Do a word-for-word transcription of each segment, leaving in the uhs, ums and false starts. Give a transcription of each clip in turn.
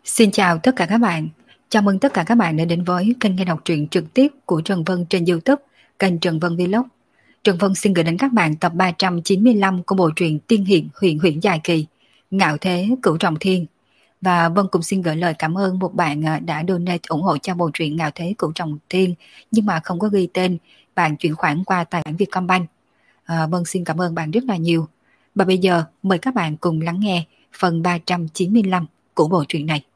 Xin chào tất cả các bạn. Chào mừng tất cả các bạn đã đến với kênh nghe đọc truyện trực tiếp của Trần Vân trên YouTube, kênh Trần Vân Vlog. Trần Vân xin gửi đến các bạn tập ba trăm chín mươi lăm của bộ truyện Tiên Hiện Huyền Huyễn dài kỳ, Ngạo Thế Cửu Trọng Thiên. Và Vân cũng xin gửi lời cảm ơn một bạn đã donate ủng hộ cho bộ truyện Ngạo Thế Cửu Trọng Thiên nhưng mà không có ghi tên, bạn chuyển khoản qua tài khoản Vietcombank. À, Vân xin cảm ơn bạn rất là nhiều. Và bây giờ mời các bạn cùng lắng nghe phần ba trăm chín mươi lăm của bộ truyện này.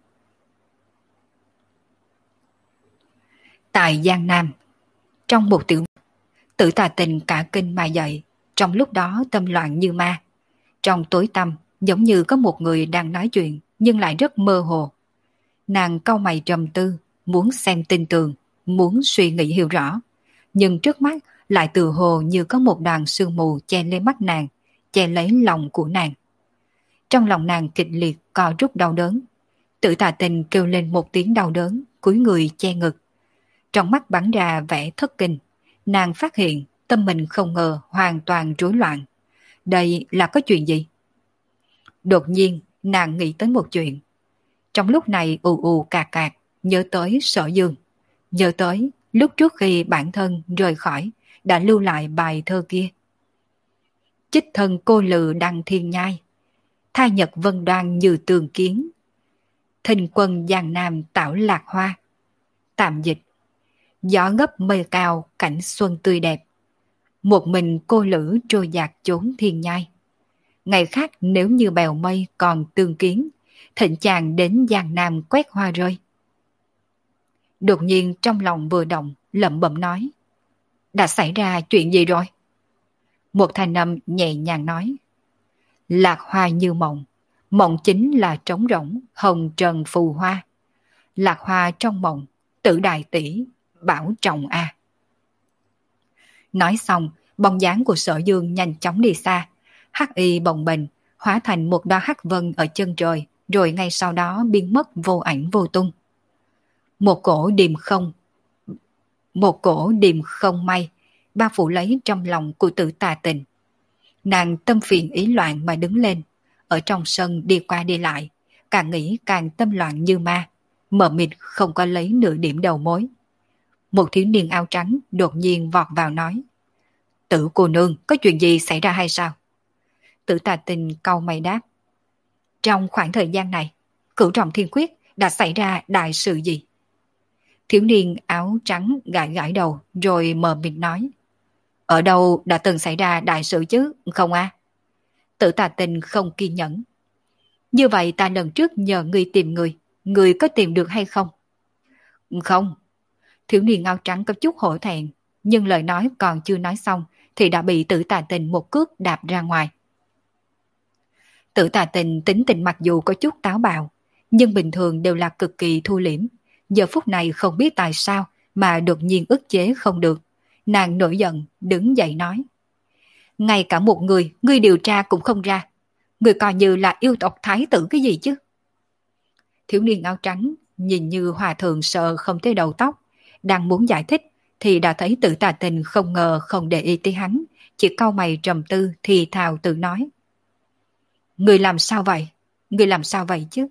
Tại Giang Nam, trong một tiểu Tử Tà Tình cả kinh mà dậy, trong lúc đó tâm loạn như ma. Trong tối tăm, giống như có một người đang nói chuyện, nhưng lại rất mơ hồ. Nàng cau mày trầm tư, muốn xem tin tường, muốn suy nghĩ hiểu rõ. Nhưng trước mắt lại tự hồ như có một đoàn sương mù che lên mắt nàng, che lấy lòng của nàng. Trong lòng nàng kịch liệt co rút đau đớn. Tử Tà Tình kêu lên một tiếng đau đớn, cúi người che ngực. Trong mắt bắn ra vẻ thất kinh, nàng phát hiện tâm mình không ngờ hoàn toàn rối loạn. Đây là có chuyện gì? Đột nhiên, nàng nghĩ tới một chuyện. Trong lúc này ù ù cạc cạc, nhớ tới Sở Dương. Nhớ tới lúc trước khi bản thân rời khỏi, đã lưu lại bài thơ kia. Chích thân cô lự đăng thiên nhai, tha nhật vân đoan như tường kiến. Thình quân giang nam tảo lạc hoa. Tạm dịch: gió ngấp mây cao cảnh xuân tươi đẹp, một mình cô lữ trôi dạt chốn thiên nhai. Ngày khác nếu như bèo mây còn tương kiến, thịnh chàng đến Giang Nam quét hoa rơi. Đột nhiên trong lòng vừa động, lẩm bẩm nói: đã xảy ra chuyện gì rồi? Một thanh âm nhẹ nhàng nói: lạc hoa như mộng, mộng chính là trống rỗng, hồng trần phù hoa. Lạc hoa trong mộng, tử đại tỷ, bảo trọng a. Nói xong, bóng dáng của Sở Dương nhanh chóng đi xa. Hắc y bồng bềnh, hóa thành một đóa hắc vân ở chân trời, rồi ngay sau đó biến mất vô ảnh vô tung. Một cổ điềm không, một cổ điềm không may, bao phủ lấy trong lòng của Tử Tà Tình. Nàng tâm phiền ý loạn mà đứng lên, ở trong sân đi qua đi lại, càng nghĩ càng tâm loạn như ma, mờ mịt không có lấy nửa điểm đầu mối. Một thiếu niên áo trắng đột nhiên vọt vào nói: Tử cô nương, có chuyện gì xảy ra hay sao? Tử Tà Tình cau mày đáp: trong khoảng thời gian này, Cửu Trọng Thiên Quyết đã xảy ra đại sự gì? Thiếu niên áo trắng gãi gãi đầu rồi mờ mịt nói: ở đâu đã từng xảy ra đại sự chứ, không a? À? Tử Tà Tình không kiên nhẫn: như vậy ta lần trước nhờ ngươi tìm người, ngươi có tìm được hay không? Không. Thiếu niên áo trắng có chút hổ thẹn, nhưng lời nói còn chưa nói xong thì đã bị Tử Tà Tình một cước đạp ra ngoài. Tử Tà Tình tính tình mặc dù có chút táo bạo, nhưng bình thường đều là cực kỳ thu liễm. Giờ phút này không biết tại sao mà đột nhiên ức chế không được. Nàng nổi giận, đứng dậy nói: ngay cả một người, ngươi điều tra cũng không ra. Ngươi coi như là yêu tộc thái tử cái gì chứ? Thiếu niên áo trắng nhìn như hòa thượng sợ không thấy đầu tóc, đang muốn giải thích thì đã thấy Tử Tà Tình không ngờ không để ý tới hắn, chỉ cau mày trầm tư thì thào tự nói: người làm sao vậy? Người làm sao vậy chứ?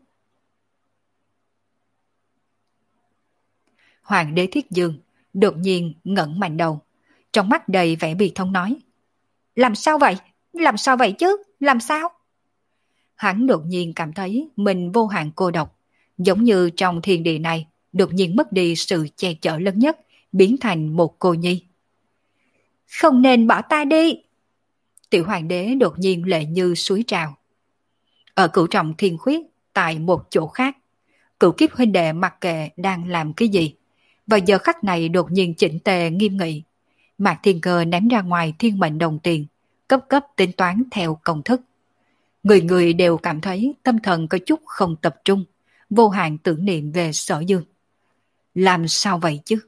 Hoàng đế Thiết Dương đột nhiên ngẩng mạnh đầu, trong mắt đầy vẻ bi thống nói: làm sao vậy? Làm sao vậy chứ? Làm sao? Hắn đột nhiên cảm thấy mình vô hạn cô độc, giống như trong thiên địa này đột nhiên mất đi sự che chở lớn nhất, biến thành một cô nhi. Không nên bỏ ta đi! Tiểu hoàng đế đột nhiên lệ như suối trào. Ở Cửu Trọng Thiên Khuyết, tại một chỗ khác, Cửu Kiếp huynh đệ mặc kệ đang làm cái gì, và giờ khắc này đột nhiên chỉnh tề nghiêm nghị. Mạc Thiên Cơ ném ra ngoài thiên mệnh đồng tiền, cấp cấp tính toán theo công thức. Người người đều cảm thấy tâm thần có chút không tập trung, vô hạn tưởng niệm về Sở Dương. Làm sao vậy chứ?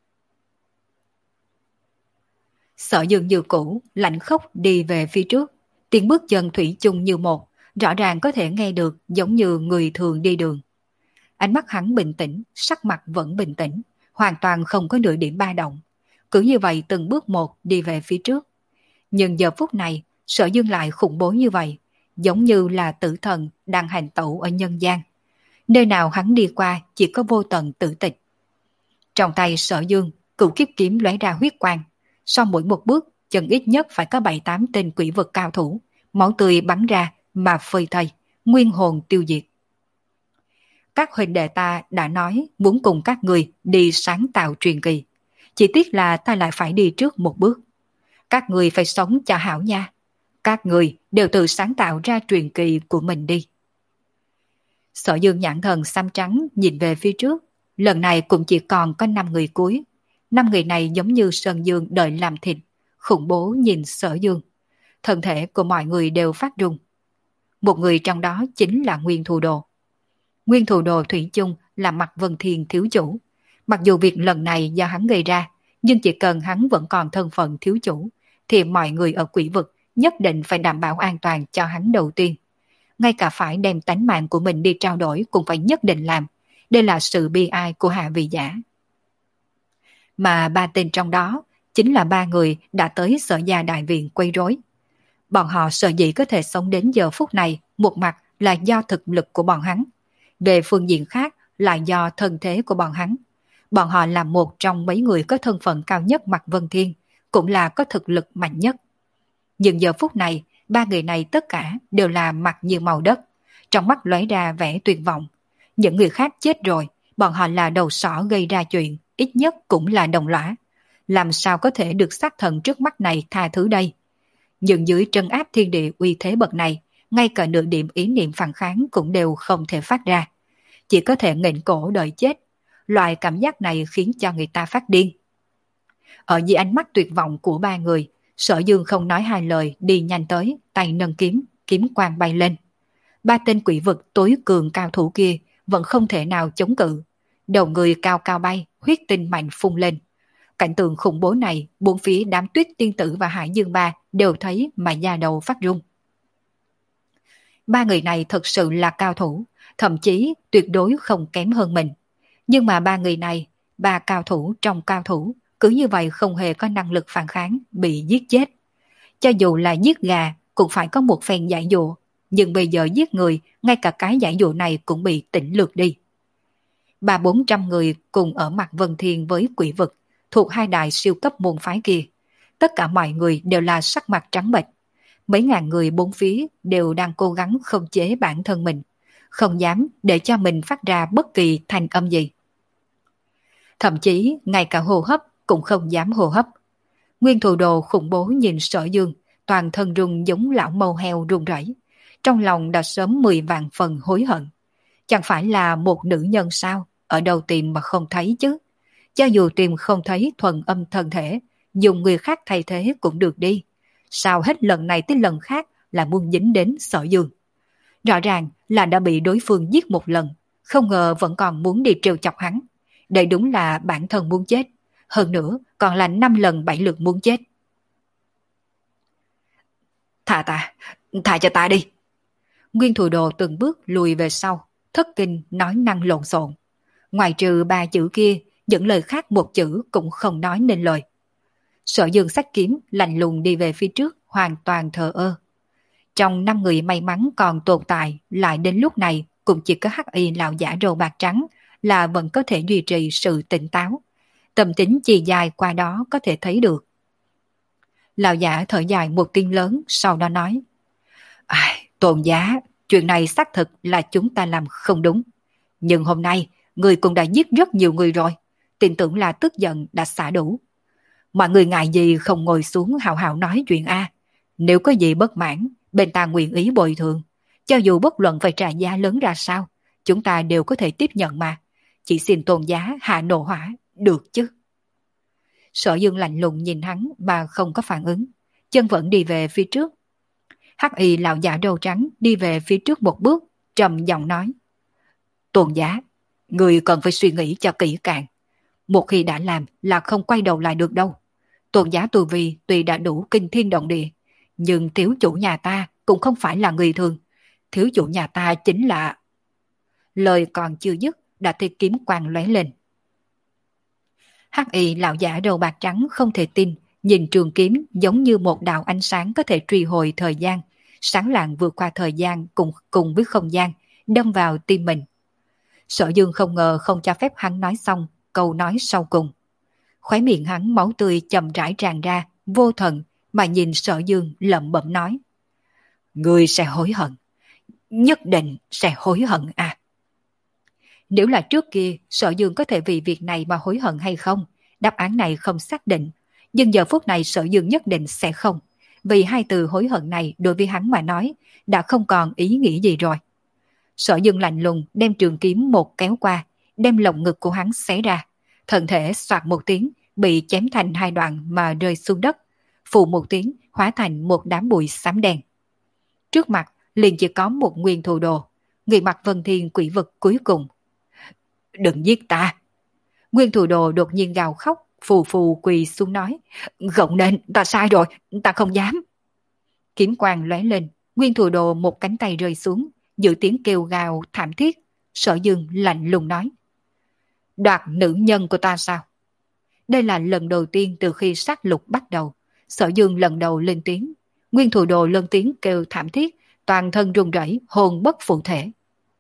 Sở Dương như cũ, lạnh khốc đi về phía trước, tiếng bước chân thủy chung như một, rõ ràng có thể nghe được giống như người thường đi đường. Ánh mắt hắn bình tĩnh, sắc mặt vẫn bình tĩnh, hoàn toàn không có nửa điểm ba động. Cứ như vậy từng bước một đi về phía trước. Nhưng giờ phút này, Sở Dương lại khủng bố như vậy, giống như là tử thần đang hành tẩu ở nhân gian. Nơi nào hắn đi qua chỉ có vô tận tử tịch. Trong tay Sở Dương, cửu kiếp kiếm lóe ra huyết quang. Sau mỗi một bước, chân ít nhất phải có bảy tám tên quỷ vực cao thủ, máu tươi bắn ra mà phơi thây, nguyên hồn tiêu diệt. Các huynh đệ ta đã nói muốn cùng các người đi sáng tạo truyền kỳ. Chỉ tiếc là ta lại phải đi trước một bước. Các người phải sống cho hảo nha. Các người đều tự sáng tạo ra truyền kỳ của mình đi. Sở Dương nhãn thần xăm trắng nhìn về phía trước. Lần này cũng chỉ còn có năm người cuối. Năm người này giống như Sơn Dương đợi làm thịt, khủng bố nhìn Sở Dương. Thân thể của mọi người đều phát run. Một người trong đó chính là Nguyên Thù Đồ. Nguyên Thù Đồ thủy chung là Mạc Vân Thiên thiếu chủ. Mặc dù việc lần này do hắn gây ra, nhưng chỉ cần hắn vẫn còn thân phận thiếu chủ, thì mọi người ở quỷ vực nhất định phải đảm bảo an toàn cho hắn đầu tiên. Ngay cả phải đem tánh mạng của mình đi trao đổi cũng phải nhất định làm. Đây là sự bi ai của hạ vị giả. Mà ba tên trong đó chính là ba người đã tới Sở Gia Đại Viện quấy rối. Bọn họ sở dĩ có thể sống đến giờ phút này, một mặt là do thực lực của bọn hắn. Về phương diện khác là do thân thế của bọn hắn. Bọn họ là một trong mấy người có thân phận cao nhất Mạc Vân Thiên, cũng là có thực lực mạnh nhất. Nhưng giờ phút này, ba người này tất cả đều là mặt như màu đất, trong mắt lóe ra vẻ tuyệt vọng. Những người khác chết rồi, bọn họ là đầu sỏ gây ra chuyện, ít nhất cũng là đồng lõa. Làm sao có thể được sát thần trước mắt này tha thứ đây? Nhưng dưới trấn áp thiên địa uy thế bậc này, ngay cả nửa điểm ý niệm phản kháng cũng đều không thể phát ra. Chỉ có thể nghẹn cổ đợi chết. Loại cảm giác này khiến cho người ta phát điên. Ở dưới ánh mắt tuyệt vọng của ba người, Sở Dương không nói hai lời đi nhanh tới, tay nâng kiếm, kiếm quang bay lên. Ba tên quỷ vực tối cường cao thủ kia vẫn không thể nào chống cự. Đầu người cao cao bay, huyết tinh mạnh phun lên. Cảnh tượng khủng bố này, bốn phía đám Tuyết Tiên Tử và Hải Dương Ba đều thấy mà da đầu phát run. Ba người này thật sự là cao thủ, thậm chí tuyệt đối không kém hơn mình. Nhưng mà ba người này, ba cao thủ trong cao thủ, cứ như vậy không hề có năng lực phản kháng, bị giết chết. Cho dù là giết gà, cũng phải có một phen giải dụa. Nhưng bây giờ giết người, ngay cả cái giải dụa này cũng bị tỉnh lược đi. Ba bốn trăm người cùng ở mặt Vân Thiên với quỷ vực, thuộc hai đại siêu cấp môn phái kia. Tất cả mọi người đều là sắc mặt trắng bệch. Mấy ngàn người bốn phía đều đang cố gắng khống chế bản thân mình, không dám để cho mình phát ra bất kỳ thanh âm gì. Thậm chí ngay cả hô hấp cũng không dám hô hấp. Nguyên Thù Đồ khủng bố nhìn Sở Dương, toàn thân run giống lão mâu heo run rẩy. Trong lòng đã sớm mười vạn phần hối hận. Chẳng phải là một nữ nhân sao, ở đâu tìm mà không thấy chứ. Cho dù tìm không thấy thuần âm thân thể, dùng người khác thay thế cũng được đi. Sao hết lần này tới lần khác là muốn dính đến Sở Dương. Rõ ràng là đã bị đối phương giết một lần, không ngờ vẫn còn muốn đi trêu chọc hắn. Đây đúng là bản thân muốn chết, hơn nữa còn là năm lần bảy lượt muốn chết. Thả ta, thả cho ta đi. Nguyên Thù Đồ từng bước lùi về sau, thất kinh nói năng lộn xộn. Ngoài trừ ba chữ kia, những lời khác một chữ cũng không nói nên lời. Sở Dương xách kiếm lạnh lùng đi về phía trước, hoàn toàn thờ ơ. Trong năm người may mắn còn tồn tại, lại đến lúc này cũng chỉ có hắc y lão giả râu bạc trắng là vẫn có thể duy trì sự tỉnh táo. Tâm tính chi dài qua đó có thể thấy được. Lão giả thở dài một tiếng lớn, sau đó nói: Ai, Tôn giá, chuyện này xác thực là chúng ta làm không đúng. Nhưng hôm nay, người cũng đã giết rất nhiều người rồi. Tin tưởng là tức giận đã xả đủ. Mọi người ngại gì không ngồi xuống hào hào nói chuyện a? Nếu có gì bất mãn, bên ta nguyện ý bồi thường. Cho dù bất luận phải trả giá lớn ra sao, chúng ta đều có thể tiếp nhận mà. Chỉ xin Tôn giá hạ nộ hỏa, được chứ? Sở Dương lạnh lùng nhìn hắn mà không có phản ứng, chân vẫn đi về phía trước. Hắc y lão giả đầu trắng đi về phía trước một bước, trầm giọng nói: Tôn giá, người cần phải suy nghĩ cho kỹ càng. Một khi đã làm là không quay đầu lại được đâu. Tôn giá tu vi tuy đã đủ kinh thiên động địa, nhưng thiếu chủ nhà ta cũng không phải là người thường. Thiếu chủ nhà ta chính là... Lời còn chưa dứt đã thấy kiếm quang lóe lên. Hắc y lão giả đầu bạc trắng không thể tin, nhìn trường kiếm giống như một đạo ánh sáng có thể truy hồi thời gian, sáng lạng vượt qua thời gian cùng cùng với không gian, đâm vào tim mình. Sở Dương không ngờ không cho phép hắn nói xong câu nói sau cùng. Khóe miệng hắn máu tươi chậm rãi tràn ra, vô thần mà nhìn Sở Dương lẩm bẩm nói. Ngươi sẽ hối hận, nhất định sẽ hối hận à. Nếu là trước kia Sở Dương có thể vì việc này mà hối hận hay không, đáp án này không xác định, nhưng giờ phút này Sở Dương nhất định sẽ không, vì hai từ hối hận này đối với hắn mà nói đã không còn ý nghĩa gì rồi. Sở Dương lạnh lùng đem trường kiếm một kéo qua, đem lồng ngực của hắn xé ra, thân thể xoạt một tiếng bị chém thành hai đoạn mà rơi xuống đất, phù một tiếng hóa thành một đám bụi xám đen. Trước mặt liền chỉ có một nguyên thù đồ, người mặc vân thiên quỷ vực cuối cùng. Đừng giết ta! Nguyên thù đồ đột nhiên gào khóc, phù phù quỳ xuống nói. Gọng nên, ta sai rồi, ta không dám. Kiếm quang lóe lên, nguyên thù đồ một cánh tay rơi xuống, giữ tiếng kêu gào thảm thiết. Sở Dương lạnh lùng nói. Đoạt nữ nhân của ta sao? Đây là lần đầu tiên từ khi sát lục bắt đầu, Sở Dương lần đầu lên tiếng. Nguyên thù đồ lên tiếng kêu thảm thiết, toàn thân run rẩy, hồn bất phụ thể.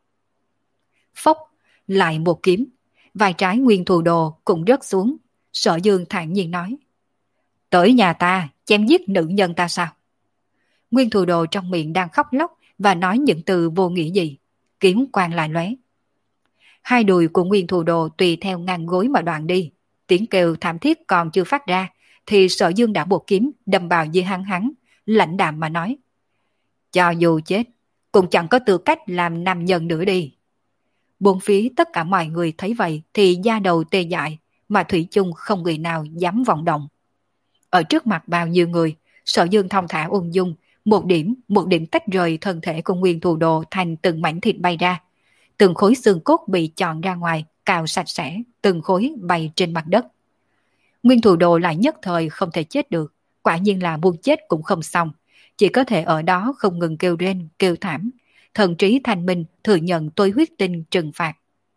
Phốc, lại một kiếm, vai trái nguyên thù đồ cũng rớt xuống. Sở Dương thản nhiên nói. Tới nhà ta, chém giết nữ nhân ta sao? Nguyên thù đồ trong miệng đang khóc lóc và nói những từ vô nghĩa gì. Kiếm quang lại lóe. Hai đùi của nguyên thù đồ tùy theo ngang gối mà đoạn đi. Tiếng kêu thảm thiết còn chưa phát ra, thì Sở Dương đã buộc kiếm đâm vào dưới hăng hắn, lãnh đạm mà nói. Cho dù chết, cũng chẳng có tư cách làm nam nhân nữa đi. Bốn phía tất cả mọi người thấy vậy thì da đầu tê dại, mà thủy chung không người nào dám vọng động. Ở trước mặt bao nhiêu người, Sở Dương thong thả ung dung, một điểm một điểm tách rời thân thể của nguyên thù đồ thành từng mảnh thịt bay ra. Từng khối xương cốt bị chọn ra ngoài, cào sạch sẽ, từng khối bay trên mặt đất. Nguyên thù đồ lại nhất thời không thể chết được, quả nhiên là buông chết cũng không xong, chỉ có thể ở đó không ngừng kêu rên, kêu thảm, thần trí thanh minh thừa nhận tôi huyết tinh trừng phạt.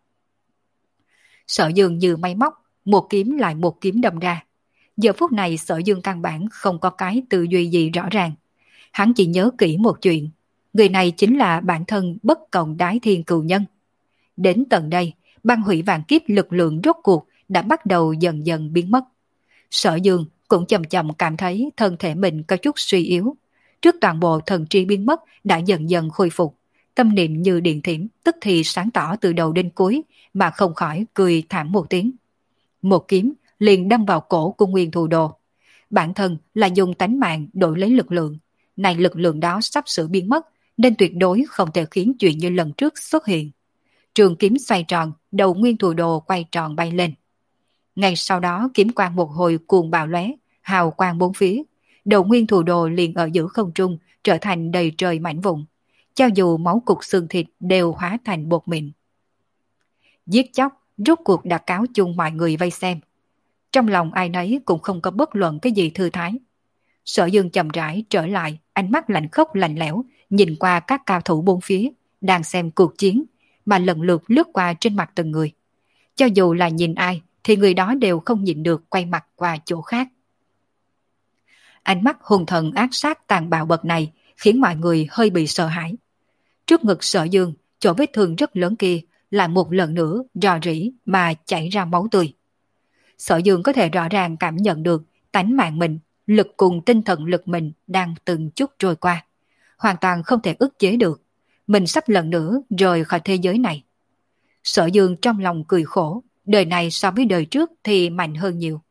Sở Dương như máy móc, một kiếm lại một kiếm đâm ra. Giờ phút này Sở Dương căn bản không có cái tư duy gì rõ ràng. Hắn chỉ nhớ kỹ một chuyện, người này chính là bản thân bất cộng đái thiên cừu nhân. Đến tận đây, băng hủy vạn kiếp lực lượng rốt cuộc đã bắt đầu dần dần biến mất. Sở Dương cũng chậm chậm cảm thấy thân thể mình có chút suy yếu. Trước toàn bộ thần trí biến mất đã dần dần khôi phục, tâm niệm như điện thiểm tức thì sáng tỏ từ đầu đến cuối, mà không khỏi cười thảm một tiếng. Một kiếm liền đâm vào cổ của nguyên thù đồ. Bản thân là dùng tánh mạng đổi lấy lực lượng, này lực lượng đó sắp sửa biến mất, nên tuyệt đối không thể khiến chuyện như lần trước xuất hiện. Trường kiếm xoay tròn, đầu nguyên thù đồ quay tròn bay lên. Ngay sau đó kiếm quang một hồi cuồng bạo lóe, hào quang bốn phía, đầu nguyên thù đồ liền ở giữa không trung trở thành đầy trời mảnh vụn, cho dù máu cục xương thịt đều hóa thành bột mịn. Giết chóc rốt cuộc đã cáo chung mọi người vây xem. Trong lòng ai nấy cũng không có bất luận cái gì thư thái. Sở Dương chậm rãi trở lại, ánh mắt lạnh khốc lạnh lẽo, nhìn qua các cao thủ bốn phía, đang xem cuộc chiến, mà lần lượt lướt qua trên mặt từng người. Cho dù là nhìn ai, thì người đó đều không nhịn được quay mặt qua chỗ khác. Ánh mắt hung thần ác sát tàn bạo bậc này khiến mọi người hơi bị sợ hãi. Trước ngực Sở Dương, chỗ vết thương rất lớn kia lại một lần nữa rò rỉ mà chảy ra máu tươi. Sở Dương có thể rõ ràng cảm nhận được tánh mạng mình, lực cùng tinh thần lực mình đang từng chút trôi qua, hoàn toàn không thể ức chế được. Mình sắp lần nữa rời khỏi thế giới này. Sở Dương trong lòng cười khổ, đời này so với đời trước thì mạnh hơn nhiều.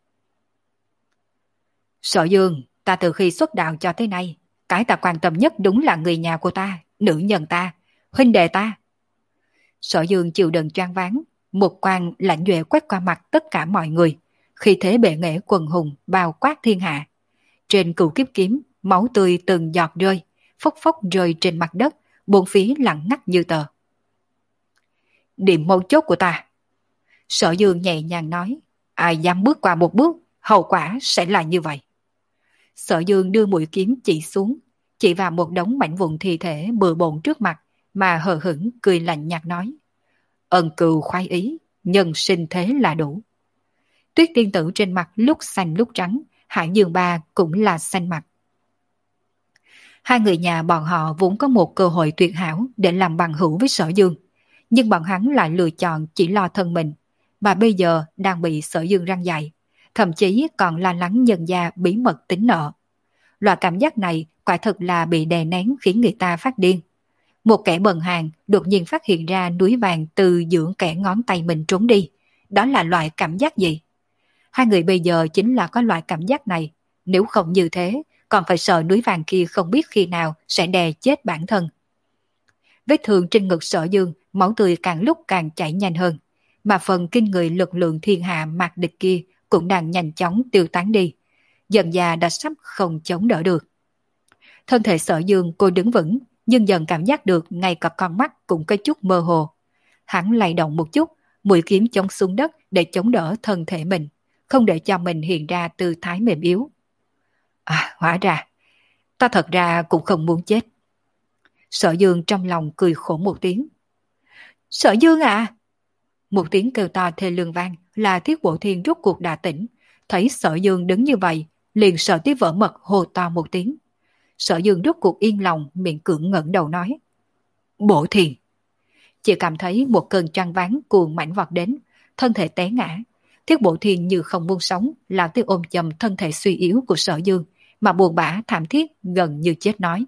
Sở Dương, ta từ khi xuất đạo cho tới nay, cái ta quan tâm nhất đúng là người nhà của ta, nữ nhân ta, huynh đệ ta. Sở Dương chịu đựng choáng váng, một quang lạnh duệ quét qua mặt tất cả mọi người, khi thế bệ nghệ quần hùng bao quát thiên hạ. Trên cửu kiếp kiếm, máu tươi từng giọt rơi, phốc phốc rơi trên mặt đất, bốn phía lặng ngắt như tờ. Điểm mấu chốt của ta. Sở Dương nhẹ nhàng nói, ai dám bước qua một bước, hậu quả sẽ là như vậy. Sở Dương đưa mũi kiếm chỉ xuống, chỉ vào một đống mảnh vụn thi thể bừa bộn trước mặt, mà hờ hững cười lạnh nhạt nói, ân cừu khoái ý, nhân sinh thế là đủ. Tuyết tiên tử trên mặt lúc xanh lúc trắng, Hải Dương Ba cũng là xanh mặt. Hai người nhà bọn họ vốn có một cơ hội tuyệt hảo để làm bằng hữu với Sở Dương, Nhưng bọn hắn lại lựa chọn chỉ lo thân mình, mà bây giờ đang bị Sở Dương răng dạy, thậm chí còn lo lắng nhân gia bí mật tính nợ. Loại cảm giác này quả thực là bị đè nén khiến người ta phát điên. Một kẻ bần hàng đột nhiên phát hiện ra núi vàng từ giữa kẻ ngón tay mình trốn đi. Đó là loại cảm giác gì? Hai người bây giờ chính là có loại cảm giác này. Nếu không như thế, còn phải sợ núi vàng kia không biết khi nào sẽ đè chết bản thân. Vết thương trên ngực Sở Dương, máu tươi càng lúc càng chảy nhanh hơn. Mà phần kinh người lực lượng thiên hạ mạc địch kia cũng đang nhanh chóng tiêu tán đi. Dần già đã sắp không chống đỡ được. Thân thể Sở Dương cô đứng vững, nhưng dần cảm giác được ngay cả con mắt cũng có chút mơ hồ. Hắn lay động một chút, mũi kiếm chống xuống đất để chống đỡ thân thể mình, không để cho mình hiện ra tư thái mềm yếu. À, hóa ra, ta thật ra cũng không muốn chết. Sở Dương trong lòng cười khổ một tiếng. Sở Dương à! Một tiếng kêu to thê lương vang, là Thiết Bộ Thiên rút cuộc đã tỉnh. Thấy Sở Dương đứng như vậy, liền sợ tí vỡ mật hô to một tiếng. Sở Dương rút cuộc yên lòng, miệng cưỡng ngẩng đầu nói. Bộ Thiên! Chỉ cảm thấy một cơn choáng váng cuồng mãnh vọt đến, thân thể té ngã. Thiết Bộ Thiên như không buông sống, lao tới ôm chầm thân thể suy yếu của Sở Dương, mà buồn bã thảm thiết gần như chết nói.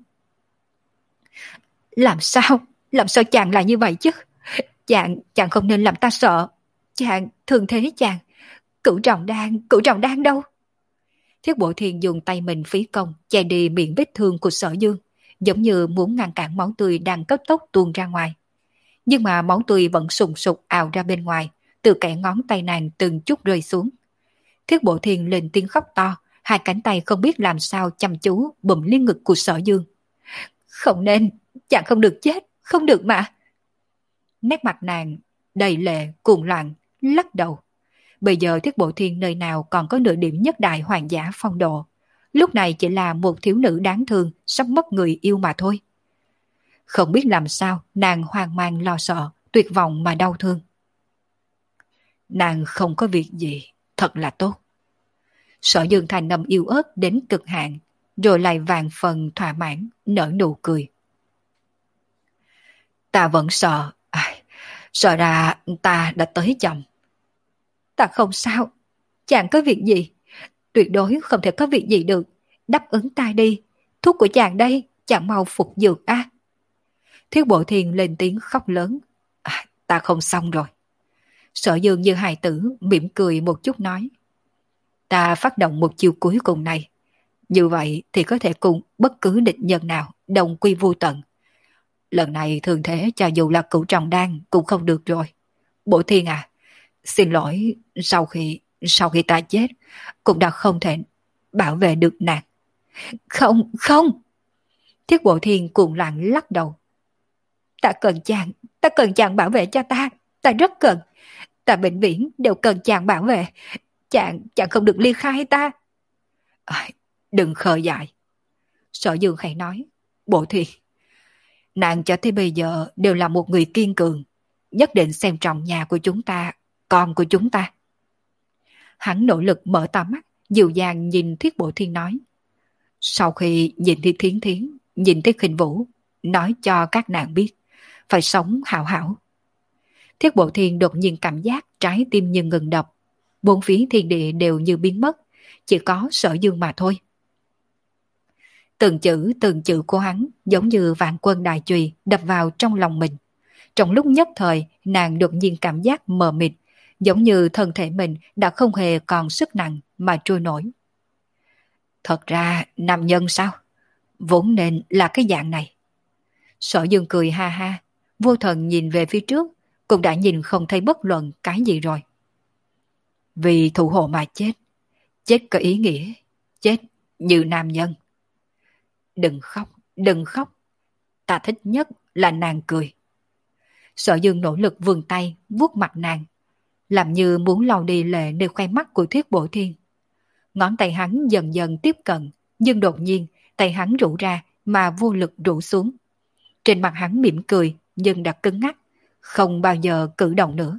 Làm sao? Làm sao chàng lại như vậy chứ? Chàng, chàng không nên làm ta sợ. Chàng, thường thế chàng. Cửu trọng đan, cửu trọng đan đâu? Thiết Bộ Thiên dùng tay mình phí công, che đi miệng vết thương của Sở Dương, giống như muốn ngăn cản máu tươi đang cấp tốc tuôn ra ngoài. Nhưng mà máu tươi vẫn sùng sục ào ra bên ngoài, từ kẽ ngón tay nàng từng chút rơi xuống. Thiết Bộ Thiên lên tiếng khóc to, hai cánh tay không biết làm sao chăm chú bụm liên ngực của Sở Dương. Không nên, chàng không được chết, không được mà. Nét mặt nàng đầy lệ, cuồng loạn, lắc đầu. Bây giờ Thiết Bộ Thiên nơi nào còn có nửa điểm nhất đại hoàng giả phong độ. Lúc này chỉ là một thiếu nữ đáng thương, sắp mất người yêu mà thôi. Không biết làm sao, nàng hoang mang lo sợ, tuyệt vọng mà đau thương. Nàng không có việc gì, thật là tốt. Sở Dương thành âm yêu ớt đến cực hạn, rồi lại vàng phần thỏa mãn, nở nụ cười. Ta vẫn sợ, à, sợ ra ta đã tới chậm. Ta không sao, chàng có việc gì? Tuyệt đối không thể có việc gì được, đáp ứng ta đi, thuốc của chàng đây, chàng mau phục dược a. À. Thiết Bộ Thiên lên tiếng khóc lớn. À, ta không xong rồi. Sở Dương như hài tử mỉm cười một chút nói. Ta phát động một chiêu cuối cùng này. Như vậy thì có thể cùng bất cứ địch nhân nào đồng quy vô tận. Lần này thường thế cho dù là cửu trọng đan cũng không được rồi. Bộ Thiên à, xin lỗi, sau khi sau khi ta chết cũng đã không thể bảo vệ được nàng. Không, không. Thiết Bộ Thiên cuồng loạn lắc đầu. Ta cần chàng, ta cần chàng bảo vệ cho ta, ta rất cần. Ta bệnh viễn đều cần chàng bảo vệ. Chàng, chàng không được ly khai ta. À, đừng khờ dại. Sở Dương khẽ nói. Bộ Thiên, nàng cho tới bây giờ đều là một người kiên cường, nhất định xem trọng nhà của chúng ta, con của chúng ta. Hắn nỗ lực mở to mắt, dịu dàng nhìn Thiết Bộ Thiên nói. Sau khi nhìn thấy Thiến Thiến, nhìn thấy Khinh Vũ, nói cho các nàng biết, phải sống hảo hảo. Thiết Bộ Thiên đột nhiên cảm giác trái tim như ngừng đập, bốn phía thiên địa đều như biến mất, chỉ có Sở Dương mà thôi. Từng chữ từng chữ của hắn giống như vạn quân đại chùy đập vào trong lòng mình. Trong lúc nhất thời, nàng đột nhiên cảm giác mờ mịt, giống như thân thể mình đã không hề còn sức nặng mà trôi nổi. Thật ra, nam nhân sao? Vốn nên là cái dạng này. Sở Dương cười ha ha, vô thần nhìn về phía trước, cũng đã nhìn không thấy bất luận cái gì rồi. Vì thủ hộ mà chết, chết có ý nghĩa, chết như nam nhân. Đừng khóc, đừng khóc, ta thích nhất là nàng cười. Sở Dương nỗ lực vươn tay, vuốt mặt nàng, làm như muốn lau đi lệ nơi khoe mắt của Thiết Bộ Thiên. Ngón tay hắn dần dần tiếp cận, nhưng đột nhiên tay hắn rũ ra mà vô lực rũ xuống. Trên mặt hắn mỉm cười nhưng đã cứng ngắc, không bao giờ cử động nữa.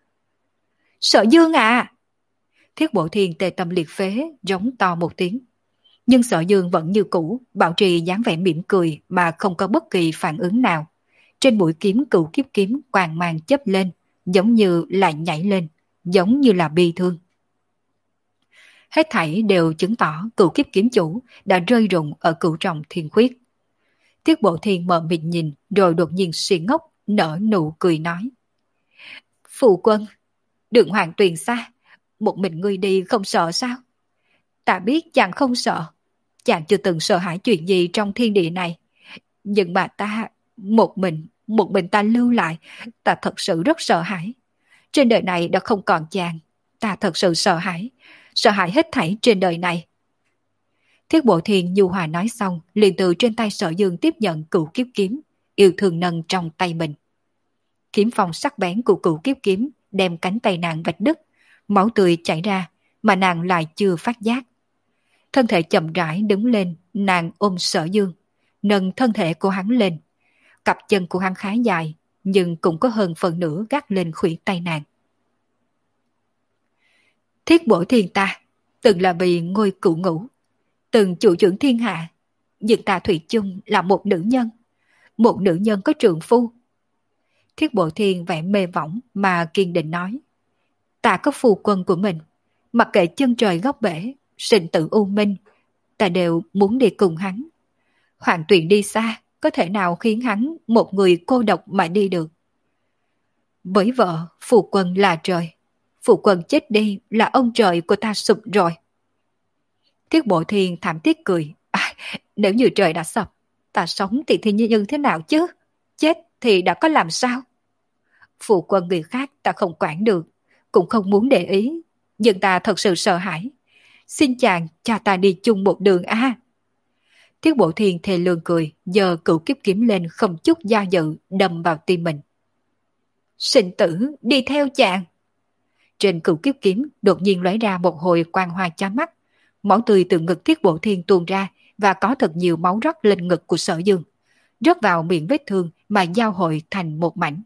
Sở Dương à! Thiết Bộ Thiên tê tâm liệt phế, giống to một tiếng. Nhưng Sở Dương vẫn như cũ, bảo trì dáng vẻ mỉm cười mà không có bất kỳ phản ứng nào. Trên mũi kiếm cửu kiếp kiếm quang mang chớp lên, giống như là nhảy lên, giống như là bi thương. Hết thảy đều chứng tỏ cửu kiếp kiếm chủ đã rơi rụng ở cửu trọng thiên khuyết. Tiết Bộ Thiên mờ mịt nhìn rồi đột nhiên suy ngốc, nở nụ cười nói. Phụ quân, đường hoàng tuyền xa, một mình ngươi đi không sợ sao? Ta biết chàng không sợ, chàng chưa từng sợ hãi chuyện gì trong thiên địa này. Nhưng mà ta, một mình, một mình ta lưu lại, ta thật sự rất sợ hãi. Trên đời này đã không còn chàng, ta thật sự sợ hãi, sợ hãi hết thảy trên đời này. Thiết Bộ Thiên nhu hòa nói xong, liền từ trên tay Sở Dương tiếp nhận cửu kiếp kiếm, yêu thương nâng trong tay mình. Kiếm phong sắc bén của cửu kiếp kiếm đem cánh tay nàng vạch đứt, máu tươi chảy ra, mà nàng lại chưa phát giác. Thân thể chậm rãi đứng lên, nàng ôm Sở Dương, nâng thân thể của hắn lên. Cặp chân của hắn khá dài, nhưng cũng có hơn phần nửa gác lên khuỷu tay nàng. Thiết Bổ Thiên ta, từng là vì ngôi cửu ngũ, từng chủ trưởng thiên hạ, nhưng ta thủy chung là một nữ nhân, một nữ nhân có trượng phu. Thiết Bộ Thiên vẻ mê võng mà kiên định nói. Ta có phu quân của mình, mặc kệ chân trời góc bể, sinh tử u minh, ta đều muốn đi cùng hắn. Hoàng Tuyền đi xa, có thể nào khiến hắn một người cô độc mà đi được. Với vợ, phu quân là trời, phu quân chết đi là ông trời của ta sụp rồi. Thiết Bộ Thiên thảm thiết cười. À, nếu như trời đã sập, ta sống thì thì như thế nào chứ? Chết thì đã có làm sao? Phụ quân người khác ta không quản được, cũng không muốn để ý, nhưng ta thật sự sợ hãi. Xin chàng cho ta đi chung một đường a. À. Thiết Bộ Thiên thề lương cười, giơ cửu kiếp kiếm lên không chút do dự, đâm vào tim mình. Sinh tử đi theo chàng. Trên cửu kiếp kiếm đột nhiên lóe ra một hồi quang hoa chói mắt, máu tươi từ ngực Thiết Bộ Thiên tuôn ra và có thật nhiều máu rót lên ngực của Sở Dương, rớt vào miệng vết thương mà giao hội thành một mảnh.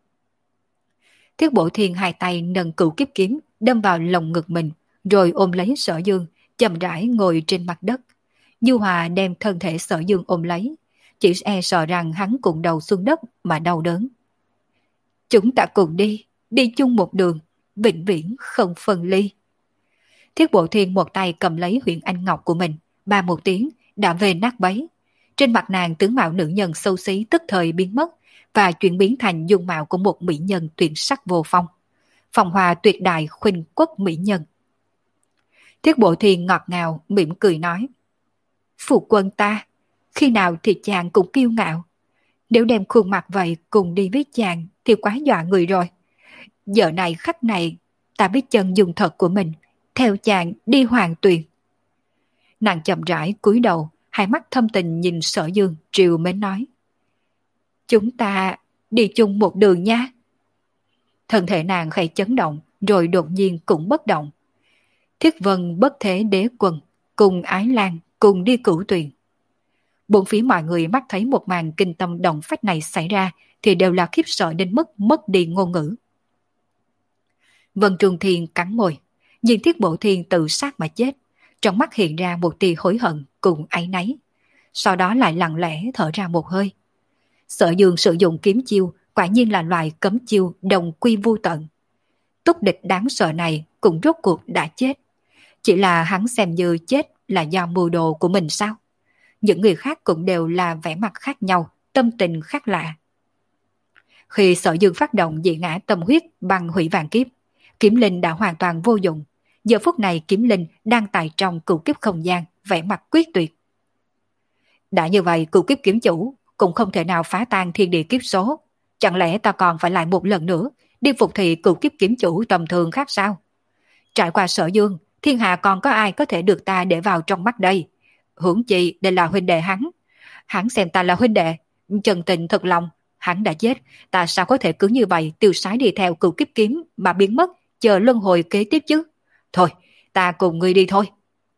Thiết Bộ Thiên hai tay nâng cửu kiếp kiếm đâm vào lồng ngực mình, rồi ôm lấy Sở Dương, chậm rãi ngồi trên mặt đất. Du Hòa đem thân thể Sở Dương ôm lấy, chỉ e sợ rằng hắn cùng đầu xuống đất mà đau đớn. Chúng ta cùng đi, đi chung một đường, vĩnh viễn không phân ly. Thiết Bộ Thiên một tay cầm lấy Huyền Anh Ngọc của mình, ba một tiếng đã về nát bấy. Trên mặt nàng tướng mạo nữ nhân xấu xí tức thời biến mất và chuyển biến thành dung mạo của một mỹ nhân tuyệt sắc vô phong, phong hoa tuyệt đại khuynh quốc mỹ nhân. Thiết Bộ Thiên ngọt ngào mỉm cười nói: Phụ quân ta, khi nào thì chàng cũng kiêu ngạo. Nếu đem khuôn mặt vậy cùng đi với chàng thì quá dọa người rồi. Giờ này khắc này, ta biết chân dùng thật của mình, theo chàng đi Hoàng Tuyền. Nàng chậm rãi cúi đầu, hai mắt thâm tình nhìn Sở Dương, triều mến nói: Chúng ta đi chung một đường nha. Thân thể nàng khẽ chấn động, rồi đột nhiên cũng bất động. Thiết Vân bất thế đế quân, cùng Ái Lan, cùng đi Cửu Tuyền. Bốn phía mọi người mắt thấy một màn kinh tâm động phách này xảy ra thì đều là khiếp sợ đến mức mất đi ngôn ngữ. Vân Trung Thiên cắn môi, nhìn Thiết Bộ Thiên tự sát mà chết, trong mắt hiện ra một tia hối hận cùng áy náy. Sau đó lại lặng lẽ thở ra một hơi. Sở Dương sử dụng kiếm chiêu quả nhiên là loại cấm chiêu đồng quy vu tận. Túc địch đáng sợ này cũng rốt cuộc đã chết. Chỉ là hắn xem như chết là do mưu đồ của mình sao? Những người khác cũng đều là vẻ mặt khác nhau, tâm tình khác lạ. Khi Sở Dương phát động dị ngã tâm huyết bằng hủy vạn kiếp, kiếm linh đã hoàn toàn vô dụng. Giờ phút này kiếm linh đang tại trong cửu kiếp không gian, vẻ mặt quyết tuyệt. Đã như vậy cửu kiếp kiếm chủ cũng không thể nào phá tan thiên địa kiếp số. Chẳng lẽ ta còn phải lại một lần nữa đi phục thị cửu kiếp kiếm chủ tầm thường khác sao? Trải qua Sở Dương, thiên hạ còn có ai có thể được ta để vào trong mắt đây? Huống chi đây là huynh đệ hắn. Hắn xem ta là huynh đệ, chân tình thật lòng. Hắn đã chết, ta sao có thể cứ như vậy tiêu sái đi theo cửu kiếp kiếm mà biến mất, chờ luân hồi kế tiếp chứ? Thôi, ta cùng ngươi đi thôi.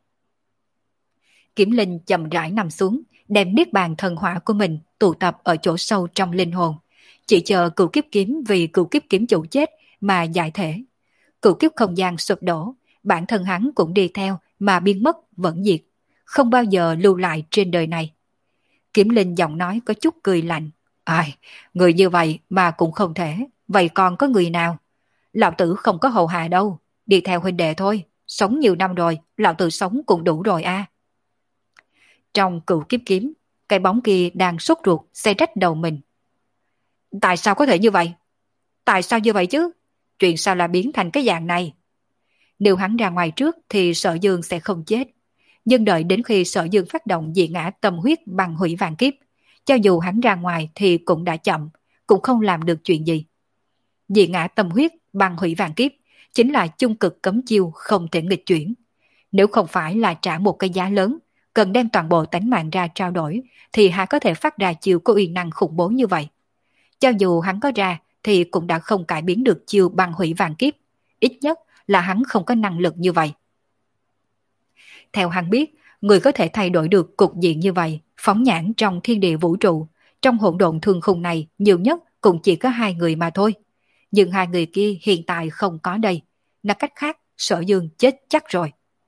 Kiếm linh chậm rãi nằm xuống, đem niết bàn thần hỏa của mình tụ tập ở chỗ sâu trong linh hồn, chỉ chờ cửu kiếp kiếm vì cửu kiếp kiếm chủ chết mà giải thể. Cửu kiếp không gian sụp đổ, bản thân hắn cũng đi theo mà biến mất vẫn diệt, không bao giờ lưu lại trên đời này. Kiếm linh giọng nói có chút cười lạnh, Ai, người như vậy mà cũng không thể, vậy còn có người nào? Lão tử không có hầu hạ đâu, đi theo huynh đệ thôi, sống nhiều năm rồi, lão tử sống cũng đủ rồi a. Trong Cửu Kiếp Kiếm, cái bóng kia đang sốt ruột xe rách đầu mình. Tại sao có thể như vậy? Tại sao như vậy chứ? Chuyện sao lại biến thành cái dạng này? Nếu hắn ra ngoài trước thì Sở Dương sẽ không chết. Nhưng đợi đến khi Sở Dương phát động dị ngã tâm huyết bằng hủy vạn kiếp, cho dù hắn ra ngoài thì cũng đã chậm, cũng không làm được chuyện gì. Dị ngã tâm huyết bằng hủy vạn kiếp chính là chung cực cấm chiêu không thể nghịch chuyển. Nếu không phải là trả một cái giá lớn, cần đem toàn bộ tánh mạng ra trao đổi, thì hắn có thể phát ra chiêu có uy năng khủng bố như vậy. Cho dù hắn có ra thì cũng đã không cải biến được chiêu bằng hủy vạn kiếp, ít nhất là hắn không có năng lực như vậy. Theo hắn biết, người có thể thay đổi được cục diện như vậy, phóng nhãn trong thiên địa vũ trụ, trong hỗn độn thương khung này nhiều nhất cũng chỉ có hai người mà thôi. Nhưng hai người kia hiện tại không có đây, nói cách khác Sở Dương chết chắc rồi.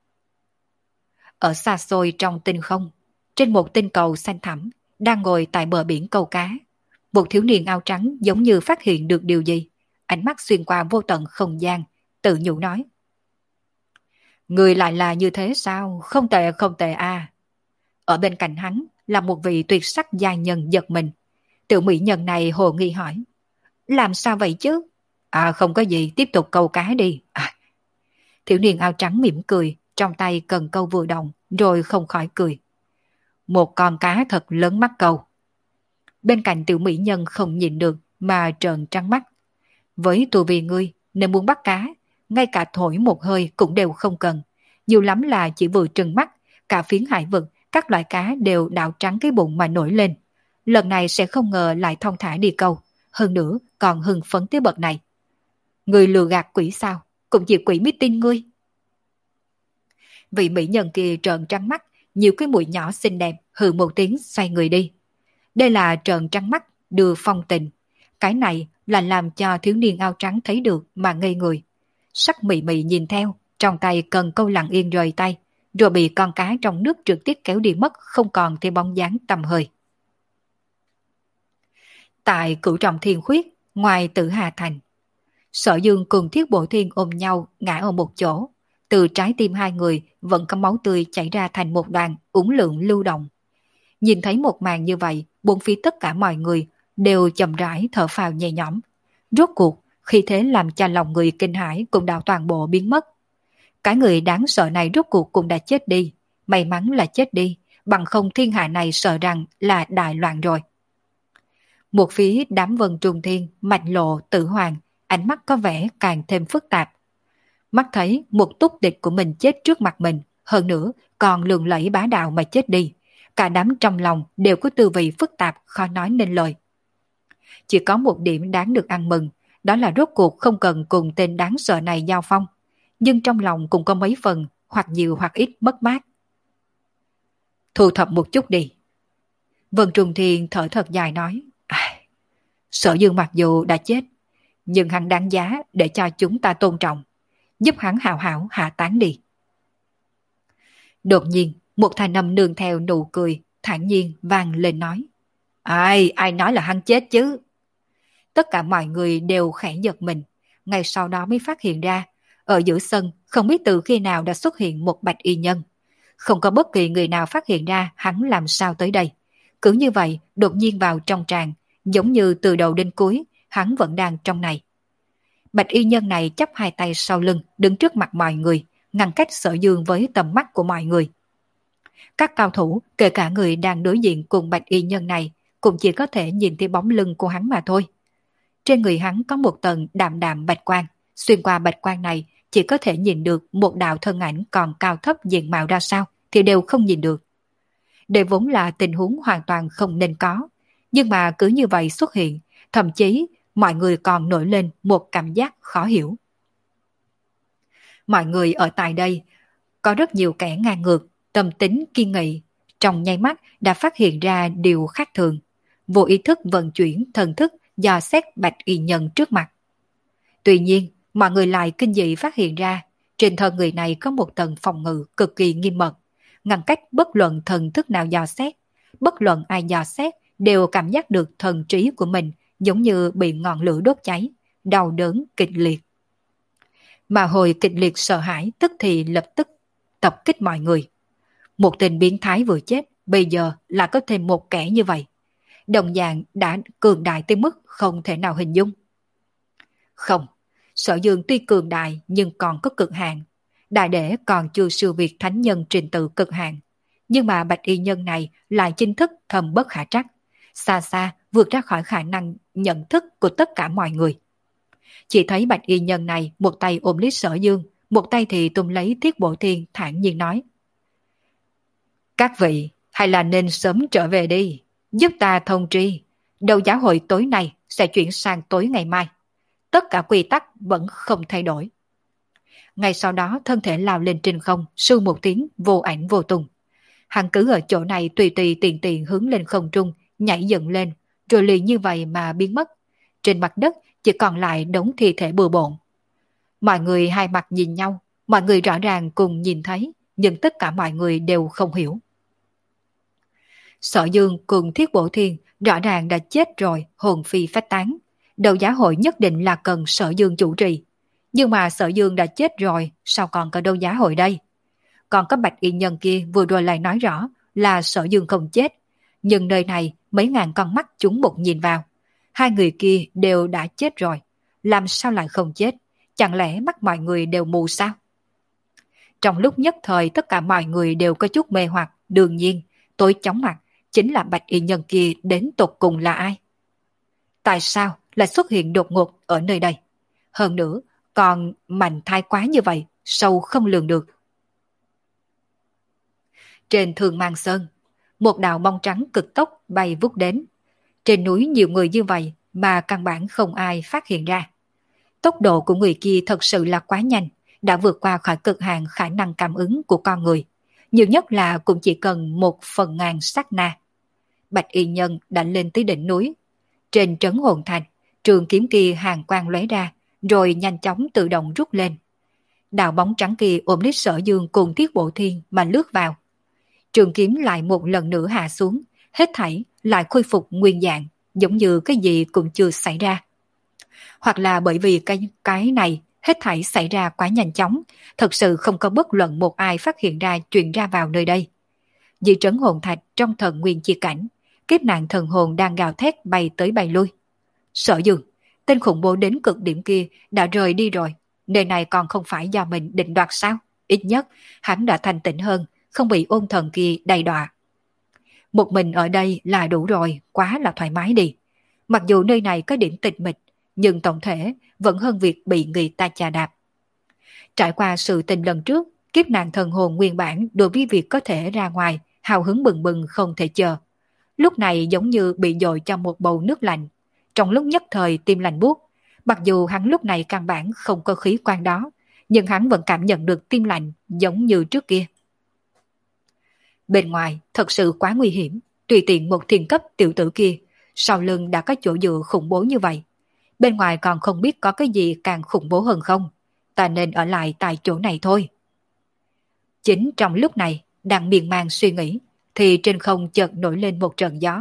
Ở xa xôi trong tinh không, trên một tinh cầu xanh thẳm, đang ngồi tại bờ biển câu cá. Một thiếu niên áo trắng giống như phát hiện được điều gì, ánh mắt xuyên qua vô tận không gian, tự nhủ nói. Người lại là như thế sao? Không tệ không tệ à. Ở bên cạnh hắn là một vị tuyệt sắc giai nhân giật mình. Tiểu mỹ nhân này hồ nghi hỏi. Làm sao vậy chứ? À không có gì, tiếp tục câu cá đi. À. Thiếu niên áo trắng mỉm cười, trong tay cần câu vừa động, rồi không khỏi cười. Một con cá thật lớn mắt câu. Bên cạnh tiểu mỹ nhân không nhìn được mà trợn trắng mắt. Với tu vi ngươi, nếu muốn bắt cá, ngay cả thổi một hơi cũng đều không cần. Nhiều lắm là chỉ vừa trừng mắt, cả phiến hải vực, các loại cá đều đảo trắng cái bụng mà nổi lên. Lần này sẽ không ngờ lại thong thả đi câu, hơn nữa còn hưng phấn tới bậc này. Người lừa gạt quỷ sao, cũng chỉ quỷ mới tin ngươi. Vị mỹ nhân kia trợn trắng mắt, nhiều cái mũi nhỏ xinh đẹp, hừ một tiếng xoay người đi. Đây là trợn trắng mắt, đưa phong tình. Cái này là làm cho thiếu niên áo trắng thấy được mà ngây người. Sắc mị mị nhìn theo, trong tay cần câu lặng yên rời tay, rồi bị con cá trong nước trực tiếp kéo đi mất, không còn thêm bóng dáng tầm hơi. Tại Cửu Trọng Thiên Khuyết, ngoài Tử Hà Thành, Sở Dương cùng Thiết Bộ Thiên ôm nhau ngã ở một chỗ. Từ trái tim hai người vẫn có máu tươi chảy ra thành một đoàn uốn lượn lưu động. Nhìn thấy một màn như vậy, bốn phía tất cả mọi người đều chậm rãi thở phào nhẹ nhõm. Rốt cuộc, khi thế làm cho lòng người kinh hãi cũng đã toàn bộ biến mất. Cái người đáng sợ này rốt cuộc cũng đã chết đi. May mắn là chết đi, bằng không thiên hạ này sợ rằng là đại loạn rồi. Một phía đám vân trùng thiên, mạch lộ, tử hoàng, ánh mắt có vẻ càng thêm phức tạp. Mắt thấy một túc địch của mình chết trước mặt mình, hơn nữa còn lường lẫy bá đạo mà chết đi. Cả đám trong lòng đều có tư vị phức tạp khó nói nên lời. Chỉ có một điểm đáng được ăn mừng, đó là rốt cuộc không cần cùng tên đáng sợ này giao phong. Nhưng trong lòng cũng có mấy phần, hoặc nhiều hoặc ít mất mát. Thu thập một chút đi. Vân Trùng Thiên thở thật dài nói. Sở Dương mặc dù đã chết, nhưng hắn đáng giá để cho chúng ta tôn trọng. Giúp hắn hào hảo hạ tán đi. Đột nhiên, một thanh âm nương theo nụ cười, thản nhiên vang lên nói. Ai, ai nói là hắn chết chứ? Tất cả mọi người đều khẽ giật mình, ngay sau đó mới phát hiện ra, ở giữa sân không biết từ khi nào đã xuất hiện một bạch y nhân. Không có bất kỳ người nào phát hiện ra hắn làm sao tới đây. Cứ như vậy, đột nhiên vào trong tràng, giống như từ đầu đến cuối, hắn vẫn đang trong này. Bạch y nhân này chắp hai tay sau lưng, đứng trước mặt mọi người, ngăn cách Sở Dương với tầm mắt của mọi người. Các cao thủ, kể cả người đang đối diện cùng bạch y nhân này, cũng chỉ có thể nhìn thấy bóng lưng của hắn mà thôi. Trên người hắn có một tầng đạm đạm bạch quang, xuyên qua bạch quang này chỉ có thể nhìn được một đạo thân ảnh còn cao thấp diện mạo ra sao thì đều không nhìn được. Đây vốn là tình huống hoàn toàn không nên có, nhưng mà cứ như vậy xuất hiện, thậm chí mọi người còn nổi lên một cảm giác khó hiểu. Mọi người ở tại đây có rất nhiều kẻ ngang ngược, tâm tính kiên nghị, trong nháy mắt đã phát hiện ra điều khác thường, vô ý thức vận chuyển thần thức dò xét bạch y nhân trước mặt. Tuy nhiên, mọi người lại kinh dị phát hiện ra, trên thân người này có một tầng phòng ngự cực kỳ nghiêm mật, ngăn cách bất luận thần thức nào dò xét, bất luận ai dò xét đều cảm giác được thần trí của mình giống như bị ngọn lửa đốt cháy, đau đớn kịch liệt. Mà hồi kịch liệt sợ hãi tức thì lập tức tập kích mọi người. Một tên biến thái vừa chết, bây giờ là có thêm một kẻ như vậy. Đồng dạng đã cường đại tới mức không thể nào hình dung. Không, Sở Dương tuy cường đại nhưng còn có cực hạn. Đại đế còn chưa siêu việt thánh nhân trình tự cực hạn. Nhưng mà bạch y nhân này lại chính thức thầm bất khả trắc. Xa xa vượt ra khỏi khả năng nhận thức của tất cả mọi người. Chỉ thấy bạch y nhân này một tay ôm lấy Sở Dương, một tay thì tung lấy Thiết Bộ Thiên thản nhiên nói. Các vị, hay là nên sớm trở về đi, giúp ta thông tri. Đấu giá hội tối nay sẽ chuyển sang tối ngày mai. Tất cả quy tắc vẫn không thay đổi. Ngay sau đó thân thể lao lên trên không, sưu một tiếng vô ảnh vô tung. Hắn cứ ở chỗ này tùy tùy tiện tiện hướng lên không trung, nhảy dựng lên, rồi liền như vậy mà biến mất. Trên mặt đất chỉ còn lại đống thi thể bừa bộn. Mọi người hai mặt nhìn nhau, mọi người rõ ràng cùng nhìn thấy, nhưng tất cả mọi người đều không hiểu. Sở Dương cùng Thiết Bổ Thiên rõ ràng đã chết rồi, hồn phi phách tán. Đấu giá hội nhất định là cần Sở Dương chủ trì. Nhưng mà Sở Dương đã chết rồi, sao còn có đấu giá hội đây? Còn có bạch y nhân kia vừa rồi lại nói rõ là Sở Dương không chết. Nhưng nơi này mấy ngàn con mắt chúng một nhìn vào. Hai người kia đều đã chết rồi. Làm sao lại không chết? Chẳng lẽ mắt mọi người đều mù sao? Trong lúc nhất thời tất cả mọi người đều có chút mê hoặc. Đương nhiên, tối chóng mặt chính là bạch y nhân kia đến tột cùng là ai? Tại sao lại xuất hiện đột ngột ở nơi đây? Hơn nữa, còn mạnh thái quá như vậy, sâu không lường được. Trên Thường Mang Sơn, một đạo bóng trắng cực tốc bay vút đến. Trên núi nhiều người như vậy mà căn bản không ai phát hiện ra. Tốc độ của người kia thật sự là quá nhanh, đã vượt qua khỏi cực hạn khả năng cảm ứng của con người. Nhiều nhất là cũng chỉ cần một phần ngàn sát na. Bạch y nhân đã lên tới đỉnh núi. Trên trấn hồn thành, trường kiếm kia hàng quang lóe ra, rồi nhanh chóng tự động rút lên. Đạo bóng trắng kia ôm lấy Sở Dương cùng Thiết Bộ Thiên mà lướt vào. Trường kiếm lại một lần nữa hạ xuống, hết thảy lại khôi phục nguyên dạng, giống như cái gì cũng chưa xảy ra. Hoặc là bởi vì cái, cái này hết thảy xảy ra quá nhanh chóng, thật sự không có bất luận một ai phát hiện ra chuyện ra vào nơi đây. Dưới trấn hồn thạch trong thần nguyên chi cảnh, kiếp nạn thần hồn đang gào thét bay tới bay lui. Sở Dương, tên khủng bố đến cực điểm kia đã rời đi rồi, nơi này còn không phải do mình định đoạt sao? Ít nhất hắn đã thanh tịnh hơn, không bị ôn thần kia đầy đọa. Một mình ở đây là đủ rồi, quá là thoải mái đi. Mặc dù nơi này có điểm tịch mịch, nhưng tổng thể vẫn hơn việc bị người ta chà đạp. Trải qua sự tình lần trước, kiếp nạn thần hồn nguyên bản đối với việc có thể ra ngoài, hào hứng bừng bừng không thể chờ. Lúc này giống như bị dội cho một bầu nước lạnh. Trong lúc nhất thời tim lạnh buốt, mặc dù hắn lúc này căn bản không có khí quan đó, nhưng hắn vẫn cảm nhận được tim lạnh giống như trước kia. Bên ngoài thật sự quá nguy hiểm, tùy tiện một thiên cấp tiểu tử kia, sau lưng đã có chỗ dựa khủng bố như vậy. Bên ngoài còn không biết có cái gì càng khủng bố hơn không, ta nên ở lại tại chỗ này thôi. Chính trong lúc này, đang miên man suy nghĩ, thì trên không chợt nổi lên một trận gió.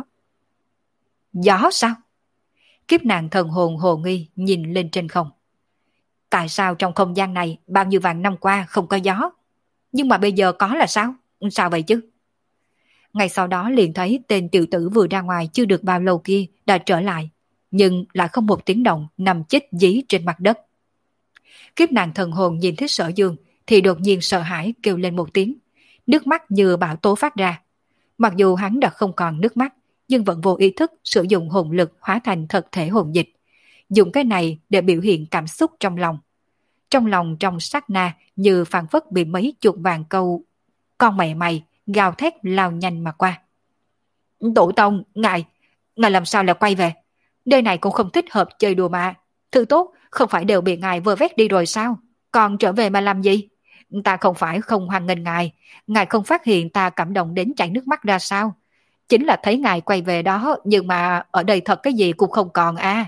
Gió sao? Kiếp nạn thần hồn hồ nghi nhìn lên trên không. Tại sao trong không gian này bao nhiêu vạn năm qua không có gió? Nhưng mà bây giờ có là sao? Sao vậy chứ? Ngay sau đó liền thấy tên tiểu tử vừa ra ngoài chưa được bao lâu kia đã trở lại, nhưng lại không một tiếng động nằm chết dí trên mặt đất. Kiếp nạn thần hồn nhìn thấy Sở Dương thì đột nhiên sợ hãi kêu lên một tiếng, nước mắt như bão tố phát ra. Mặc dù hắn đã không còn nước mắt, nhưng vẫn vô ý thức sử dụng hồn lực hóa thành thực thể hồn dịch, dùng cái này để biểu hiện cảm xúc trong lòng. Trong lòng trong sát na như phảng phất bị mấy chục vàng câu con mẹ mày gào thét lao nhanh mà qua. Tổ tông, ngài, ngài làm sao lại quay về? Nơi này cũng không thích hợp chơi đùa mà. Thứ tốt không phải đều bị ngài vơ vét đi rồi sao? Còn trở về mà làm gì? Ta không phải không hoan nghênh ngài, ngài không phát hiện ta cảm động đến chảy nước mắt ra sao? Chính là thấy ngài quay về đó, nhưng mà ở đây thật cái gì cũng không còn à.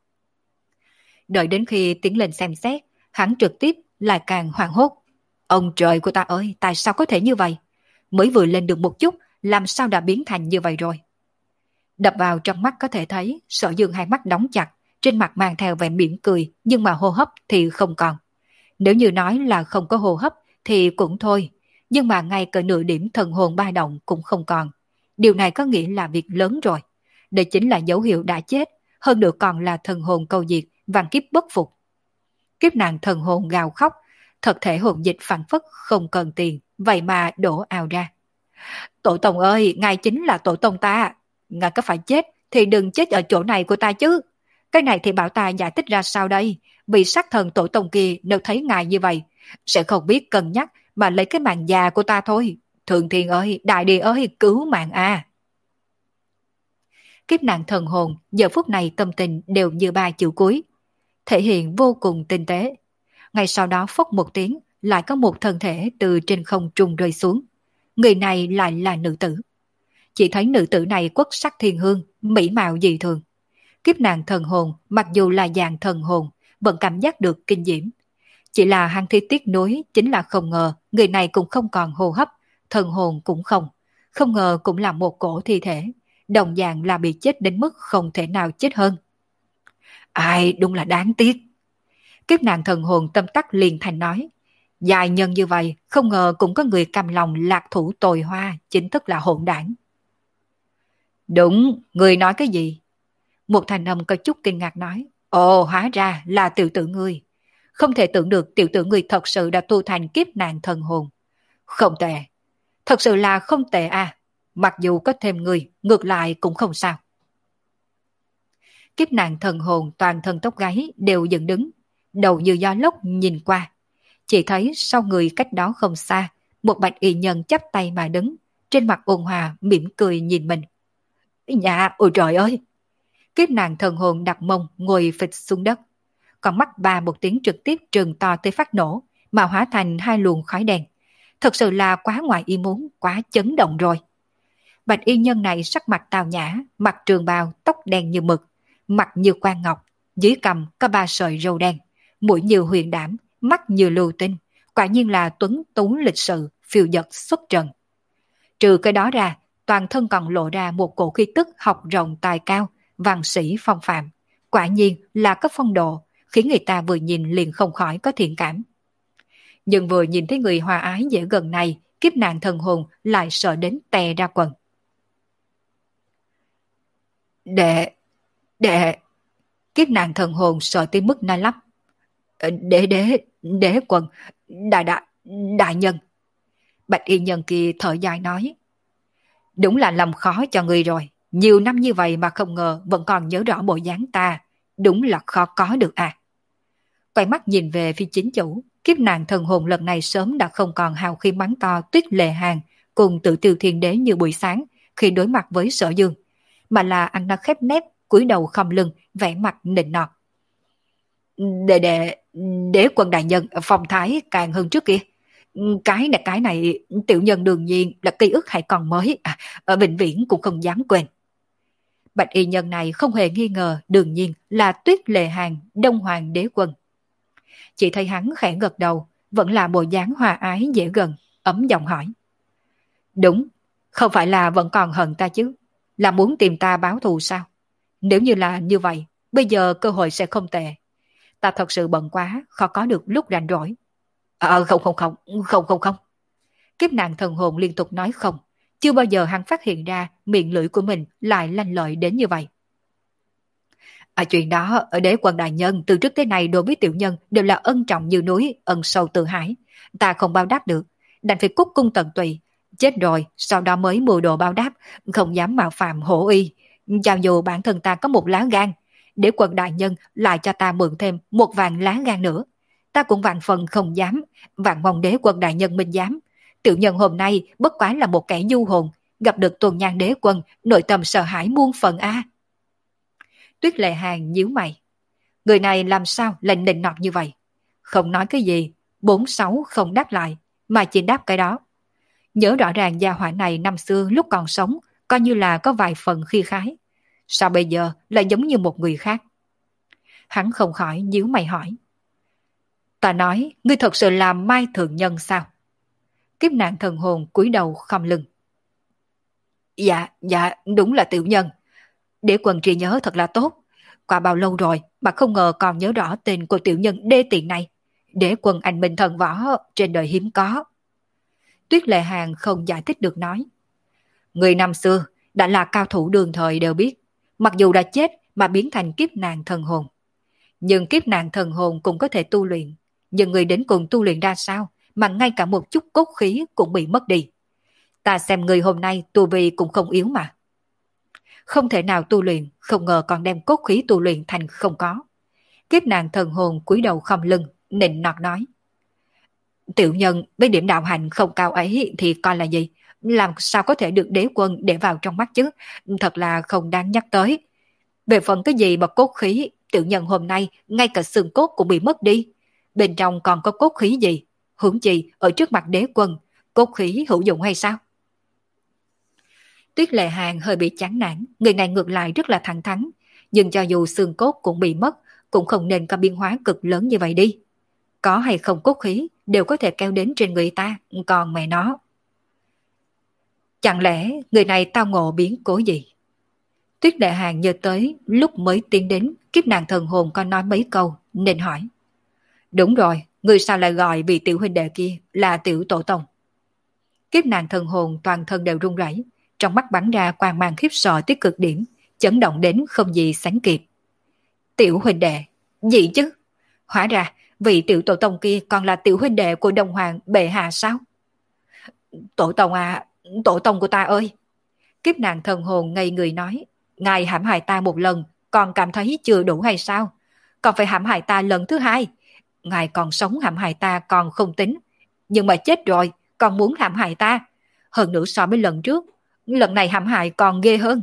Đợi đến khi tiến lên xem xét, hắn trực tiếp lại càng hoảng hốt. Ông trời của ta ơi, tại sao có thể như vậy? Mới vừa lên được một chút, làm sao đã biến thành như vậy rồi? Đập vào trong mắt có thể thấy Sở Dương hai mắt đóng chặt, trên mặt mang theo vẻ mỉm cười, nhưng mà hô hấp thì không còn. Nếu như nói là không có hô hấp thì cũng thôi, nhưng mà ngay cả nửa điểm thần hồn ba động cũng không còn. Điều này có nghĩa là việc lớn rồi. Đây chính là dấu hiệu đã chết, hơn nữa còn là thần hồn câu diệt, vạn kiếp bất phục. Kiếp nạn thần hồn gào khóc, thật thể hồn dịch phản phất không cần tiền, vậy mà đổ ào ra. Tổ tông ơi, ngài chính là tổ tông ta. Ngài có phải chết thì đừng chết ở chỗ này của ta chứ. Cái này thì bảo ta giải thích ra sao đây? Vì sát thần tổ tông kia nếu thấy ngài như vậy, sẽ không biết cân nhắc mà lấy cái mạng già của ta thôi. Thượng thiên ơi, đại địa ơi, cứu mạng a! Kiếp nạn thần hồn giờ phút này tâm tình đều như ba chữ cuối, thể hiện vô cùng tinh tế. Ngay sau đó phốc một tiếng, lại có một thân thể từ trên không trung rơi xuống. Người này lại là nữ tử. Chỉ thấy nữ tử này quất sắc thiên hương, mỹ mạo dị thường. Kiếp nạn thần hồn mặc dù là dạng thần hồn, vẫn cảm giác được kinh diễm. Chỉ là hắn thi tiếc nuối chính là không ngờ người này cũng không còn hô hấp, thần hồn cũng không. Không ngờ cũng là một cổ thi thể, đồng dạng là bị chết đến mức không thể nào chết hơn. Ai, đúng là đáng tiếc. Kiếp nạn thần hồn tâm tắc liền thành nói. Dài nhân như vậy, không ngờ cũng có người cam lòng lạc thủ tồi hoa, chính thức là hỗn đảng. Đúng, người nói cái gì? Một thành âm có chút kinh ngạc nói. Ồ, hóa ra là tiểu tử ngươi. Không thể tưởng được tiểu tử ngươi thật sự đã tu thành kiếp nạn thần hồn. Không tệ. Thật sự là không tệ à. Mặc dù có thêm người, ngược lại cũng không sao. Kiếp nạn thần hồn toàn thân tóc gáy đều dựng đứng, đầu như gió lốc nhìn qua. Chỉ thấy sau người cách đó không xa, một bạch y nhân chắp tay mà đứng, trên mặt ôn hòa mỉm cười nhìn mình. Dạ, ôi trời ơi! Kiếp nạn thần hồn đặt mông ngồi phịch xuống đất. Còn mắt ba một tiếng trực tiếp trừng to tới phát nổ, mà hóa thành hai luồng khói đen. Thật sự là quá ngoài ý muốn, quá chấn động rồi. Bạch y nhân này sắc mặt tào nhã, mặt trường bào, tóc đen như mực, mặt như quan ngọc, dưới cằm có ba sợi râu đen, mũi như huyền đảm, mắt như lưu tinh, quả nhiên là tuấn tú lịch sự, phiêu dật xuất trần. Trừ cái đó ra, toàn thân còn lộ ra một cổ khí tức học rộng tài cao, văn sĩ phong phạm, quả nhiên là có phong độ, khiến người ta vừa nhìn liền không khỏi có thiện cảm. Nhưng vừa nhìn thấy người hòa ái dễ gần này, kiếp nạn thần hồn lại sợ đến tè ra quần. Đệ, đệ, kiếp nạn thần hồn sợ tới mức nói lắp. Đế đế, đế quần, đại đại, đại nhân. Bạch y nhân kia thở dài nói. Đúng là làm khó cho người rồi. Nhiều năm như vậy mà không ngờ vẫn còn nhớ rõ bộ dáng ta. Đúng là khó có được à. Quay mắt nhìn về phía chính chủ, kiếp nạn thần hồn lần này sớm đã không còn hào khí mắng to Tuyết Lệ Hàng cùng tự tiêu thiên đế như buổi sáng khi đối mặt với Sở Dương, mà là ăn nói khép nép, cúi đầu khom lưng, vẻ mặt nịnh nọt. Đệ đệ, đế quân đại nhân, phong thái càng hơn trước kia. Cái này, cái này, tiểu nhân đương nhiên là ký ức hay còn mới, à, ở vĩnh viễn cũng không dám quên. Bạch y nhân này không hề nghi ngờ, đương nhiên là Tuyết Lệ Hàng, Đông Hoàng đế quân. Chỉ thấy hắn khẽ gật đầu, vẫn là bộ dáng hòa ái dễ gần, ấm giọng hỏi. Đúng, không phải là vẫn còn hận ta chứ, là muốn tìm ta báo thù sao? Nếu như là như vậy, bây giờ cơ hội sẽ không tệ. Ta thật sự bận quá, khó có được lúc rảnh rỗi. Ờ không không không, không không không. Kiếp nạn thần hồn liên tục nói không, chưa bao giờ hắn phát hiện ra miệng lưỡi của mình lại lanh lợi đến như vậy. À, chuyện đó, ở đế quân đại nhân từ trước tới nay đối với tiểu nhân đều là ân trọng như núi, ân sâu tự hải. Ta không báo đáp được, đành phải cúc cung tận tụy. Chết rồi, sau đó mới mưu đồ báo đáp, không dám mạo phạm hổ y. Cho dù bản thân ta có một lá gan, đế quân đại nhân lại cho ta mượn thêm một vạn lá gan nữa. Ta cũng vạn phần không dám, vạn mong đế quân đại nhân minh dám. Tiểu nhân hôm nay bất quá là một kẻ du hồn, gặp được tuần nhan đế quân, nội tâm sợ hãi muôn phần a. Tuyết Lệ Hàng nhíu mày. Người này làm sao lại nịnh nọt như vậy? Không nói cái gì, bốn sáu không đáp lại, mà chỉ đáp cái đó. Nhớ rõ ràng gia hỏa này năm xưa lúc còn sống, coi như là có vài phần khi khái. Sao bây giờ lại giống như một người khác? Hắn không khỏi nhíu mày hỏi. Ta nói, ngươi thật sự là Mai Thượng Nhân sao? Kiếp nạn thần hồn cúi đầu khom lưng. Dạ, dạ, đúng là tiểu nhân. Đế quân trí nhớ thật là tốt. Qua bao lâu rồi mà không ngờ còn nhớ rõ tên của tiểu nhân đê tiện này. Đế quân anh minh thần võ trên đời hiếm có. Tuyết Lệ Hàng không giải thích được nói. Người năm xưa đã là cao thủ đường thời đều biết, mặc dù đã chết mà biến thành kiếp nạn thần hồn. Nhưng kiếp nạn thần hồn cũng có thể tu luyện, nhưng người đến cùng tu luyện ra sao mà ngay cả một chút cốt khí cũng bị mất đi. Ta xem người hôm nay tu vi cũng không yếu mà. Không thể nào tu luyện, không ngờ còn đem cốt khí tu luyện thành không có. Kiếp nạn thần hồn cúi đầu khom lưng, nịnh nọt nói. Tiểu nhân với điểm đạo hành không cao ấy thì coi là gì? Làm sao có thể được đế quân để vào trong mắt chứ? Thật là không đáng nhắc tới. Về phần cái gì mà cốt khí, tiểu nhân hôm nay ngay cả xương cốt cũng bị mất đi. Bên trong còn có cốt khí gì? Huống chi ở trước mặt đế quân, cốt khí hữu dụng hay sao? Tuyết Lệ Hàng hơi bị chán nản, người này ngược lại rất là thẳng thắn. Nhưng cho dù xương cốt cũng bị mất, cũng không nên có biến hóa cực lớn như vậy đi. Có hay không cốt khí đều có thể kéo đến trên người ta, còn mẹ nó. Chẳng lẽ người này tao ngộ biến cố gì? Tuyết Lệ Hàng nhớ tới lúc mới tiến đến, kiếp nạn thần hồn có nói mấy câu, nên hỏi. Đúng rồi, người sao lại gọi vị tiểu huynh đệ kia là tiểu tổ tông? Kiếp nạn thần hồn toàn thân đều run rẩy, trong mắt bắn ra quang mang khiếp sợ tới cực điểm, chấn động đến không gì sánh kịp. Tiểu huynh đệ, gì chứ? Hóa ra, vị tiểu tổ tông kia còn là tiểu huynh đệ của Đông Hoàng bệ hạ sao? Tổ tông à, tổ tông của ta ơi! Kiếp nạn thần hồn ngây người nói, ngài hãm hại ta một lần, còn cảm thấy chưa đủ hay sao? Còn phải hãm hại ta lần thứ hai. Ngài còn sống hãm hại ta còn không tính, nhưng mà chết rồi, còn muốn hãm hại ta. Hơn nữa so với lần trước, lần này hãm hại còn ghê hơn.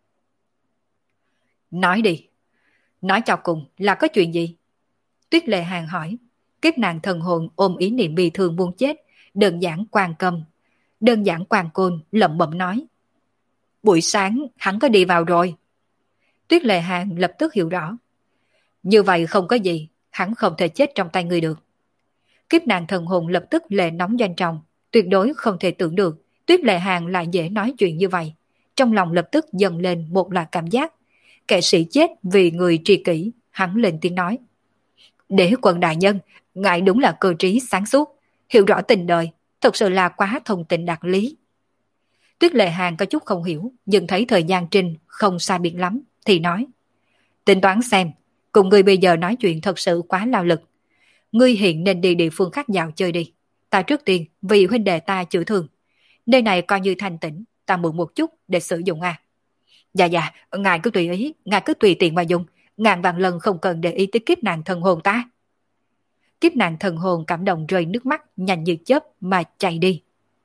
Nói đi, nói cho cùng là có chuyện gì? Tuyết Lệ Hàng hỏi. Kiếp nạn thần hồn ôm ý niệm bi thương muốn chết, đơn giản quan cầm. Đơn giản quan côn lẩm bẩm nói. Buổi sáng hắn có đi vào rồi. Tuyết Lệ Hàng lập tức hiểu rõ. Như vậy không có gì, hắn không thể chết trong tay người được. Kiếp nạn thần hồn lập tức lệ nóng doanh trọng, tuyệt đối không thể tưởng được Tuyết Lệ Hàng lại dễ nói chuyện như vậy. Trong lòng lập tức dần lên một loạt cảm giác. Kẻ sĩ chết vì người tri kỷ, hắn lên tiếng nói. Đế quân đại nhân, ngài đúng là cơ trí sáng suốt, hiểu rõ tình đời, thật sự là quá thông tình đạt lý. Tuyết Lệ Hàng có chút không hiểu, nhưng thấy thời gian trinh không sai biệt lắm, thì nói. Tính toán xem, cùng ngươi bây giờ nói chuyện thật sự quá lao lực. Ngươi hiện nên đi địa phương khác dạo chơi đi. Ta trước tiên vì huynh đệ ta chữa thương. Nơi này coi như thanh tĩnh, ta mượn một chút để sử dụng à. Dạ dạ, ngài cứ tùy ý, ngài cứ tùy tiện mà dùng, ngàn vạn lần không cần để ý tới kiếp nạn thần hồn ta. Kiếp nạn thần hồn cảm động rơi nước mắt nhanh như chớp mà chạy đi.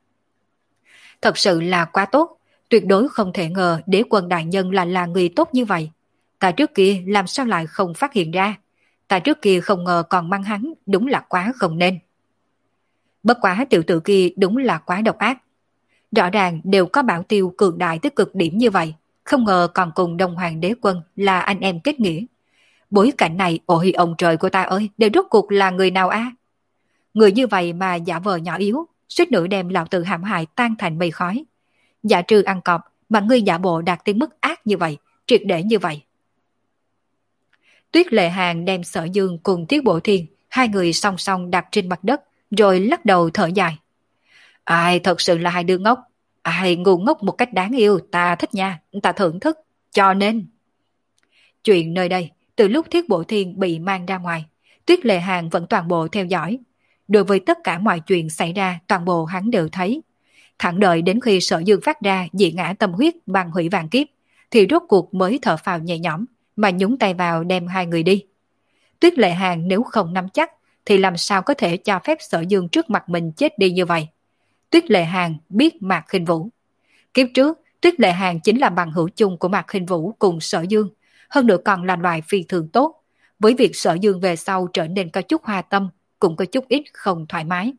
Thật sự là quá tốt, tuyệt đối không thể ngờ đế quân đại nhân là là người tốt như vậy. Ta trước kia làm sao lại không phát hiện ra, ta trước kia không ngờ còn mang hắn, đúng là quá không nên. Bất quá tiểu tử kia đúng là quá độc ác. Rõ ràng đều có bảo tiêu cường đại tới cực điểm như vậy, không ngờ còn cùng Đông Hoàng đế quân là anh em kết nghĩa. Bối cảnh này, ôi ông trời của ta ơi, đều rốt cuộc là người nào a? Người như vậy mà giả vờ nhỏ yếu, suýt nữa đem lão tử hãm hại tan thành mây khói. Giả trừ ăn cọp mà ngươi giả bộ đạt tới mức ác như vậy, triệt để như vậy. Tuyết Lệ Hàng đem Sở Dương cùng Tiết Bộ Thiên, hai người song song đặt trên mặt đất, rồi lắc đầu thở dài. Ai thật sự là hai đứa ngốc, ai ngu ngốc một cách đáng yêu, ta thích nha, ta thưởng thức, cho nên. Chuyện nơi đây, từ lúc Thiết Bộ Thiên bị mang ra ngoài, Tuyết Lệ Hàng vẫn toàn bộ theo dõi. Đối với tất cả mọi chuyện xảy ra, toàn bộ hắn đều thấy. Thẳng đợi đến khi Sở Dương phát ra dị ngã tâm huyết bằng hủy vạn kiếp, thì rốt cuộc mới thở phào nhẹ nhõm, mà nhúng tay vào đem hai người đi. Tuyết Lệ Hàng nếu không nắm chắc, thì làm sao có thể cho phép Sở Dương trước mặt mình chết đi như vậy. Tuyết Lệ Hàng biết Mạc Khinh Vũ. Kiếp trước, Tuyết Lệ Hàng chính là bằng hữu chung của Mạc Khinh Vũ cùng Sở Dương, hơn nữa còn là loại phi thường tốt. Với việc Sở Dương về sau trở nên có chút hoa tâm, cũng có chút ít không thoải mái.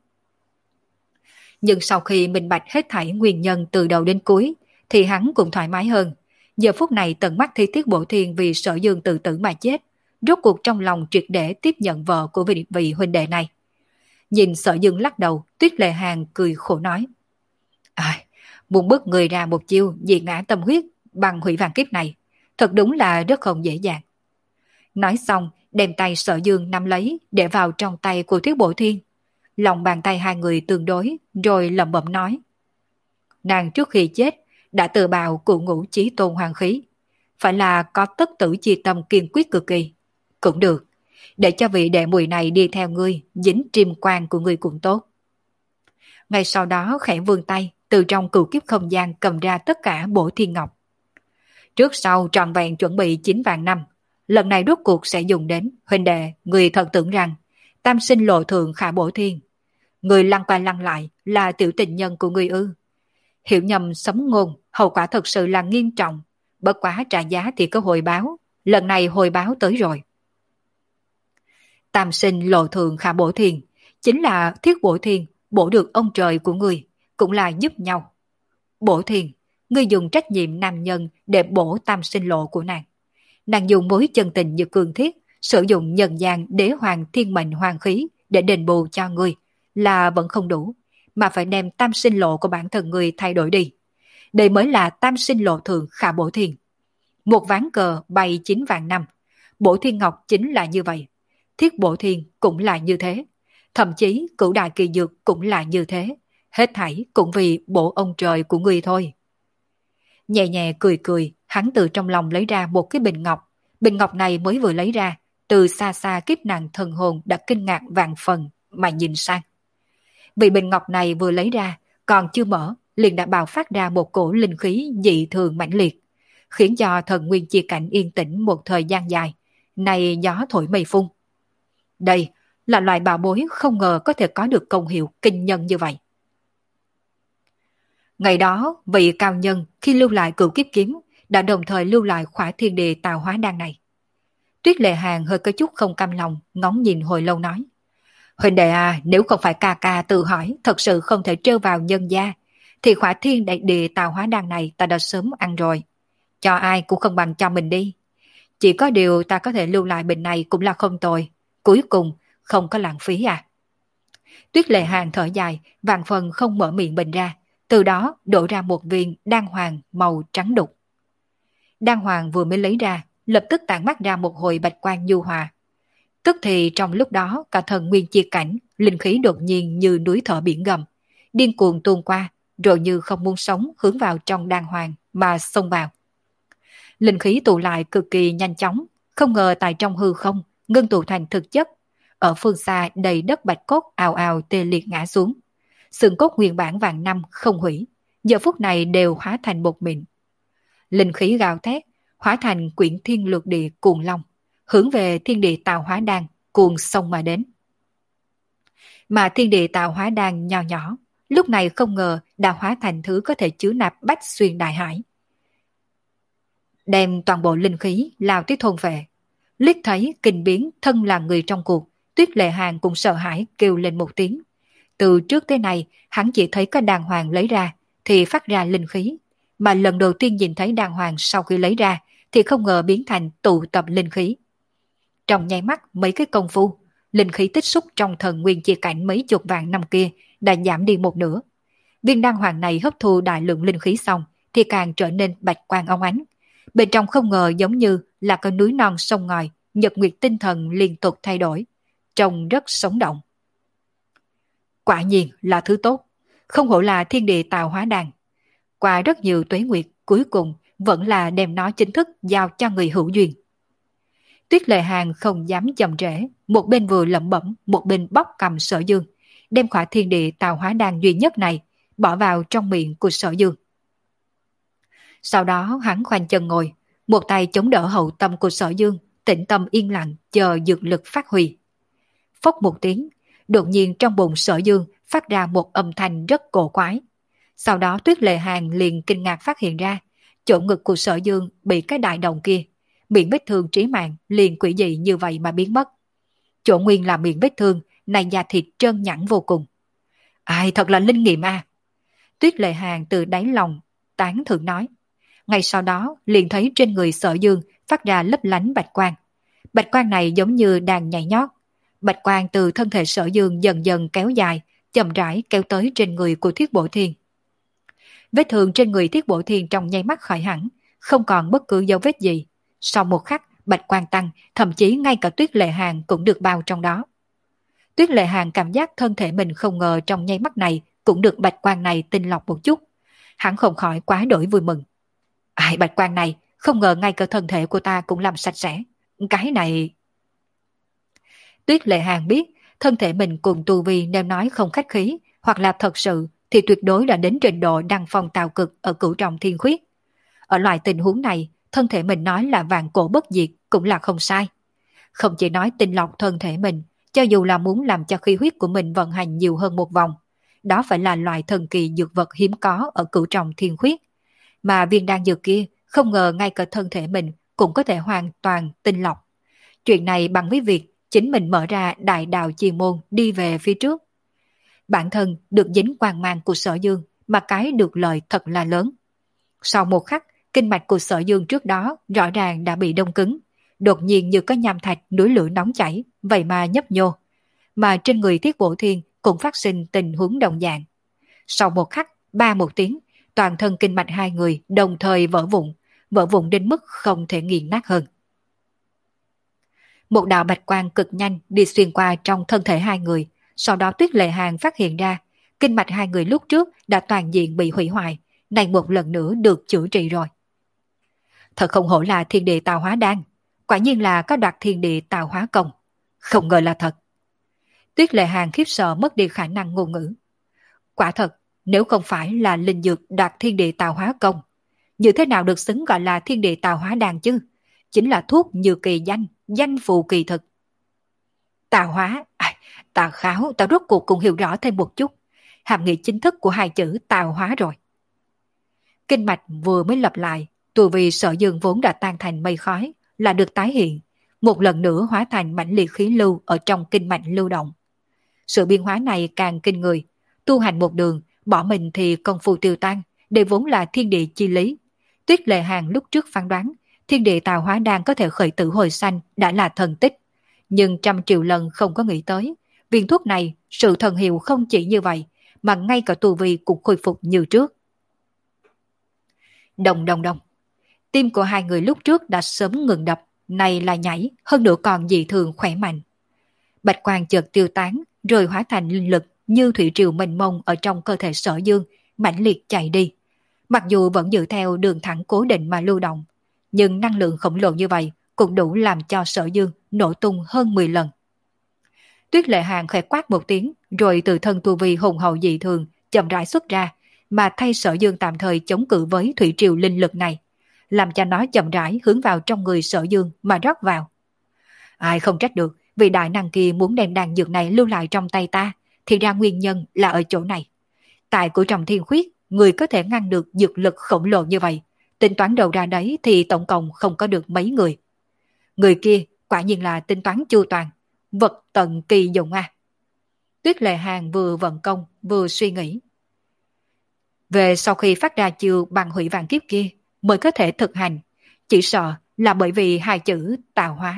Nhưng sau khi minh bạch hết thảy nguyên nhân từ đầu đến cuối, thì hắn cũng thoải mái hơn. Giờ phút này tận mắt thấy Tiết Bộ Thiên vì Sở Dương tự tử mà chết, rốt cuộc trong lòng triệt để tiếp nhận vợ của vị, vị huynh đệ này. Nhìn Sở Dương lắc đầu, Tuyết Lệ Hàng cười khổ nói. À, muốn bước người ra một chiêu dị ngã tâm huyết bằng hủy vàng kiếp này, thật đúng là rất không dễ dàng. Nói xong, đem tay Sở Dương nắm lấy để vào trong tay của Thiết Bổ Thiên. Lòng bàn tay hai người tương đối, rồi lẩm bẩm nói. Nàng trước khi chết, đã tự bào cụ ngũ chí tôn hoàng khí. Phải là có tất tử chi tâm kiên quyết cực kỳ. Cũng được, để cho vị đệ muội này đi theo ngươi, dính trim quan của ngươi cũng tốt. Ngay sau đó khẽ vươn tay, từ trong cửu kiếp không gian cầm ra tất cả bổ thiên ngọc. Trước sau trọn vẹn chuẩn bị chín vạn năm, lần này rốt cuộc sẽ dùng đến. Huynh đệ, người thật tưởng rằng tam sinh lộ thượng khả bổ thiên. Người lăn qua lăn lại là tiểu tình nhân của người ư? Hiểu nhầm sấm ngôn, hậu quả thật sự là nghiêm trọng. Bất quá trả giá thì có hồi báo. Lần này hồi báo tới rồi. Tam sinh lộ thượng khả bổ thiên, chính là Thiết Bổ Thiên bổ được ông trời của người, cũng là giúp nhau. Bổ Thiên, ngươi dùng trách nhiệm nam nhân để bổ tam sinh lộ của nàng. Nàng dùng mối chân tình như cương thiết, sử dụng nhân gian đế hoàng thiên mệnh hoàng khí để đền bù cho ngươi, là vẫn không đủ, mà phải đem tam sinh lộ của bản thân ngươi thay đổi đi. Đây mới là tam sinh lộ thượng khả bổ thiên. Một ván cờ bay chín vạn năm, bổ thiên ngọc chính là như vậy. Thiết Bổ Thiên cũng là như thế. Thậm chí cửu đại kỳ dược cũng là như thế. Hết thảy cũng vì bổ ông trời của ngươi thôi. Nhẹ nhẹ cười cười, hắn từ trong lòng lấy ra một cái bình ngọc. Bình ngọc này mới vừa lấy ra, từ xa xa kiếp nàng thần hồn đã kinh ngạc vạn phần mà nhìn sang. Vì bình ngọc này vừa lấy ra, còn chưa mở, liền đã bạo phát ra một cổ linh khí dị thường mãnh liệt, khiến cho thần nguyên chi cảnh yên tĩnh một thời gian dài. Này gió thổi mây phun. Đây là loại bảo bối không ngờ có thể có được công hiệu kinh nhân như vậy. Ngày đó, vị cao nhân khi lưu lại cửu kiếp kiếm đã đồng thời lưu lại khỏa thiên địa tạo hóa đan này. Tuyết Lệ Hàn hơi có chút không cam lòng, ngóng nhìn hồi lâu nói. Huynh đệ à, nếu không phải ca ca tự hỏi thật sự không thể trêu vào nhân gia, thì khỏa thiên đại địa tạo hóa đan này ta đã sớm ăn rồi. Cho ai cũng không bằng cho mình đi. Chỉ có điều ta có thể lưu lại bình này cũng là không tồi. Cuối cùng không có lãng phí à. Tuyết Lệ Hàn thở dài, vạn phần không mở miệng bình ra, từ đó đổ ra một viên đan hoàng màu trắng đục. Đan hoàng vừa mới lấy ra, lập tức tản mắt ra một hồi bạch quang nhu hòa. Tức thì trong lúc đó cả thần nguyên chi cảnh, linh khí đột nhiên như núi thở biển gầm, điên cuồng tuôn qua, rồi như không muốn sống hướng vào trong đan hoàng mà xông vào. Linh khí tụ lại cực kỳ nhanh chóng, không ngờ tại trong hư không ngưng tụ thành thực chất. Ở phương xa đầy đất bạch cốt ào ào tê liệt ngã xuống. Xương cốt nguyên bản vạn năm không hủy, giờ phút này đều hóa thành bột mịn. Linh khí gào thét, hóa thành quyển thiên lược địa cuồng long, hướng về thiên địa tạo hóa đan cuồng xông mà đến. Mà thiên địa tạo hóa đan nhỏ nhỏ, lúc này không ngờ đã hóa thành thứ có thể chứa nạp bách xuyên đại hải. Đem toàn bộ linh khí lao tới thôn vệ. Liếc thấy kinh biến thân là người trong cuộc, Tuyết Lệ Hàn cũng sợ hãi kêu lên một tiếng. Từ trước tới nay, hắn chỉ thấy có đàng hoàng lấy ra thì phát ra linh khí, mà lần đầu tiên nhìn thấy đàng hoàng sau khi lấy ra thì không ngờ biến thành tụ tập linh khí. Trong nháy mắt mấy cái công phu, linh khí tích xúc trong thần nguyên chi cảnh mấy chục vạn năm kia đã giảm đi một nửa. Viên đan hoàng này hấp thu đại lượng linh khí xong thì càng trở nên bạch quang óng ánh. Bên trong không ngờ giống như là có núi non sông ngòi, nhật nguyệt tinh thần liên tục thay đổi, trông rất sống động. Quả nhiên là thứ tốt, không hổ là thiên địa tạo hóa đan. Qua rất nhiều tuế nguyệt, cuối cùng vẫn là đem nó chính thức giao cho người hữu duyên. Tuyết Lệ Hàn không dám chậm trễ, một bên vừa lẩm bẩm, một bên bóc cầm Sở Dương, đem khỏa thiên địa tạo hóa đan duy nhất này bỏ vào trong miệng của Sở Dương. Sau đó hắn khoanh chân ngồi, một tay chống đỡ hậu tâm của Sở Dương, tĩnh tâm yên lặng chờ dược lực phát huy. Phốc một tiếng, đột nhiên trong bụng Sở Dương phát ra một âm thanh rất cổ quái. Sau đó Tuyết Lệ Hàn liền kinh ngạc phát hiện ra, chỗ ngực của Sở Dương bị cái đại đồng kia, miệng vết thương trí mạng liền quỷ dị như vậy mà biến mất. Chỗ nguyên là miệng vết thương, này da thịt trơn nhẵn vô cùng. Ai thật là linh nghiệm à! Tuyết Lệ Hàn từ đáy lòng tán thưởng nói. Ngay sau đó liền thấy trên người Sở Dương phát ra lấp lánh bạch quang. Bạch quang này giống như đang nhảy nhót. Bạch quang từ thân thể Sở Dương dần dần kéo dài, chậm rãi kéo tới trên người của Thiết Bổ Thiên. Vết thương trên người Thiết Bổ Thiên trong nháy mắt khỏi hẳn, không còn bất cứ dấu vết gì, Sau một khắc, bạch quang tăng, thậm chí ngay cả Tuyết Lệ Hàng cũng được bao trong đó. Tuyết Lệ Hàng cảm giác thân thể mình không ngờ trong nháy mắt này cũng được bạch quang này tinh lọc một chút. Hắn không khỏi quá đổi vui mừng. Ai bạch quang này, không ngờ ngay cả thân thể của ta cũng làm sạch sẽ. Cái này... Tuyết Lệ Hàng biết, thân thể mình cùng tu vi nếu nói không khách khí, hoặc là thật sự thì tuyệt đối đã đến trình độ đăng phong tạo cực ở cửu trọng thiên khuyết. Ở loại tình huống này, thân thể mình nói là vạn cổ bất diệt cũng là không sai. Không chỉ nói tinh lọc thân thể mình, cho dù là muốn làm cho khí huyết của mình vận hành nhiều hơn một vòng, đó phải là loại thần kỳ dược vật hiếm có ở cửu trọng thiên khuyết. Mà viên đan dược kia, không ngờ ngay cả thân thể mình cũng có thể hoàn toàn tinh lọc. Chuyện này bằng với việc chính mình mở ra đại đạo chi môn đi về phía trước. Bản thân được dính quang mang của Sở Dương mà cái được lợi thật là lớn. Sau một khắc, kinh mạch của Sở Dương trước đó rõ ràng đã bị đông cứng, đột nhiên như có nham thạch núi lửa nóng chảy, vậy mà nhấp nhô. Mà trên người Thiết Bộ Thiên cũng phát sinh tình huống đồng dạng. Sau một khắc, ba một tiếng, toàn thân kinh mạch hai người đồng thời vỡ vụn, vỡ vụn đến mức không thể nghiền nát hơn. Một đạo bạch quang cực nhanh đi xuyên qua trong thân thể hai người, sau đó Tuyết Lệ Hàng phát hiện ra, kinh mạch hai người lúc trước đã toàn diện bị hủy hoại, này một lần nữa được chữa trị rồi. Thật không hổ là thiên địa tạo hóa đan, quả nhiên là có đoạt thiên địa tạo hóa công. Không ngờ là thật. Tuyết Lệ Hàng khiếp sợ mất đi khả năng ngôn ngữ. Quả thật, nếu không phải là linh dược đoạt thiên địa tạo hóa công, như thế nào được xứng gọi là thiên địa tạo hóa đan chứ? Chính là thuốc như kỳ danh, danh phù kỳ thực. Tạo hóa, à, Tào Kháo, tao rốt cuộc cũng hiểu rõ thêm một chút. Hàm nghĩa chính thức của hai chữ tạo hóa rồi. Kinh mạch vừa mới lập lại, tu vi Sở Dương vốn đã tan thành mây khói, là được tái hiện, một lần nữa hóa thành mãnh liệt khí lưu ở trong kinh mạch lưu động. Sự biến hóa này càng kinh người, tu hành một đường, bỏ mình thì công phu tiêu tan, đây vốn là thiên địa chi lý. Tuyết Lệ Hàng lúc trước phán đoán, thiên địa tạo hóa đang có thể khởi tử hồi sanh đã là thần tích, nhưng trăm triệu lần không có nghĩ tới, viên thuốc này sự thần hiệu không chỉ như vậy, mà ngay cả tu vi cũng khôi phục như trước. Đồng đồng đồng, tim của hai người lúc trước đã sớm ngừng đập, này là nhảy, hơn nữa còn dị thường khỏe mạnh. Bạch quang chợt tiêu tán, rồi hóa thành linh lực như thủy triều mênh mông ở trong cơ thể Sở Dương, mãnh liệt chạy đi. Mặc dù vẫn giữ theo đường thẳng cố định mà lưu động, nhưng năng lượng khổng lồ như vậy cũng đủ làm cho Sở Dương nổ tung hơn mười lần. Tuyết Lệ Hàng khẽ quát một tiếng, rồi từ thân tu vi hùng hậu dị thường chậm rãi xuất ra, mà thay Sở Dương tạm thời chống cự với thủy triều linh lực này, làm cho nó chậm rãi hướng vào trong người Sở Dương mà rót vào. Ai không trách được, vì đại năng kia muốn đem đàn dược này lưu lại trong tay ta, thì ra nguyên nhân là ở chỗ này. Tại của Trọng Thiên Khuyết, người có thể ngăn được dược lực khổng lồ như vậy, tính toán đầu ra đấy thì tổng cộng không có được mấy người. Người kia quả nhiên là tính toán chu toàn, vật tận kỳ dụng à. Tuyết Lệ Hàng vừa vận công vừa suy nghĩ. Về sau khi phát ra chiêu bằng hủy vạn kiếp kia mới có thể thực hành, chỉ sợ là bởi vì hai chữ tạo hóa.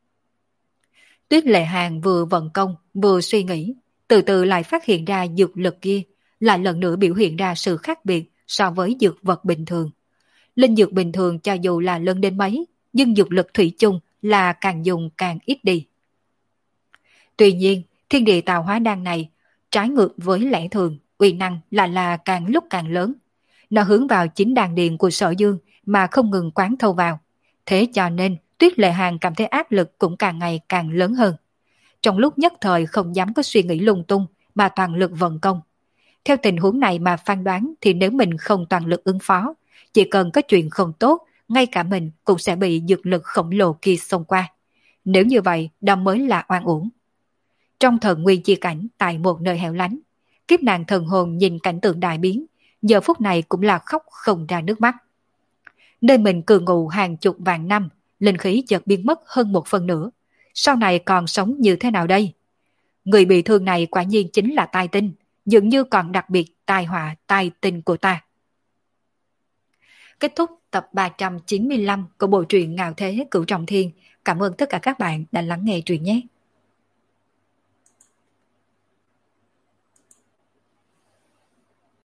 Tuyết Lệ Hàng vừa vận công vừa suy nghĩ, từ từ lại phát hiện ra dược lực kia lại lần nữa biểu hiện ra sự khác biệt so với dược vật bình thường. Linh dược bình thường cho dù là lớn đến mấy, nhưng dược lực thủy chung là càng dùng càng ít đi. Tuy nhiên, thiên địa tạo hóa đan này trái ngược với lẽ thường, uy năng là là càng lúc càng lớn. Nó hướng vào chính đàn điền của Sở Dương mà không ngừng quán thâu vào. Thế cho nên Tuyết Lệ Hàng cảm thấy áp lực cũng càng ngày càng lớn hơn. Trong lúc nhất thời không dám có suy nghĩ lung tung mà toàn lực vận công. Theo tình huống này mà phán đoán thì nếu mình không toàn lực ứng phó, chỉ cần có chuyện không tốt, ngay cả mình cũng sẽ bị dược lực khổng lồ kia xông qua. Nếu như vậy, đó mới là oan uổng. Trong thần nguyên chi cảnh tại một nơi hẻo lánh, kiếp nàng thần hồn nhìn cảnh tượng đại biến, giờ phút này cũng là khóc không ra nước mắt. Nơi mình cư ngụ hàng chục vạn năm, linh khí chợt biến mất hơn một phần nữa. Sau này còn sống như thế nào đây? Người bị thương này quả nhiên chính là tai tinh, dường như còn đặc biệt tai họa tai tinh của ta. Kết thúc tập ba trăm chín mươi lăm của bộ truyện Ngạo Thế Cửu Trọng Thiên. Cảm ơn tất cả các bạn đã lắng nghe truyện nhé.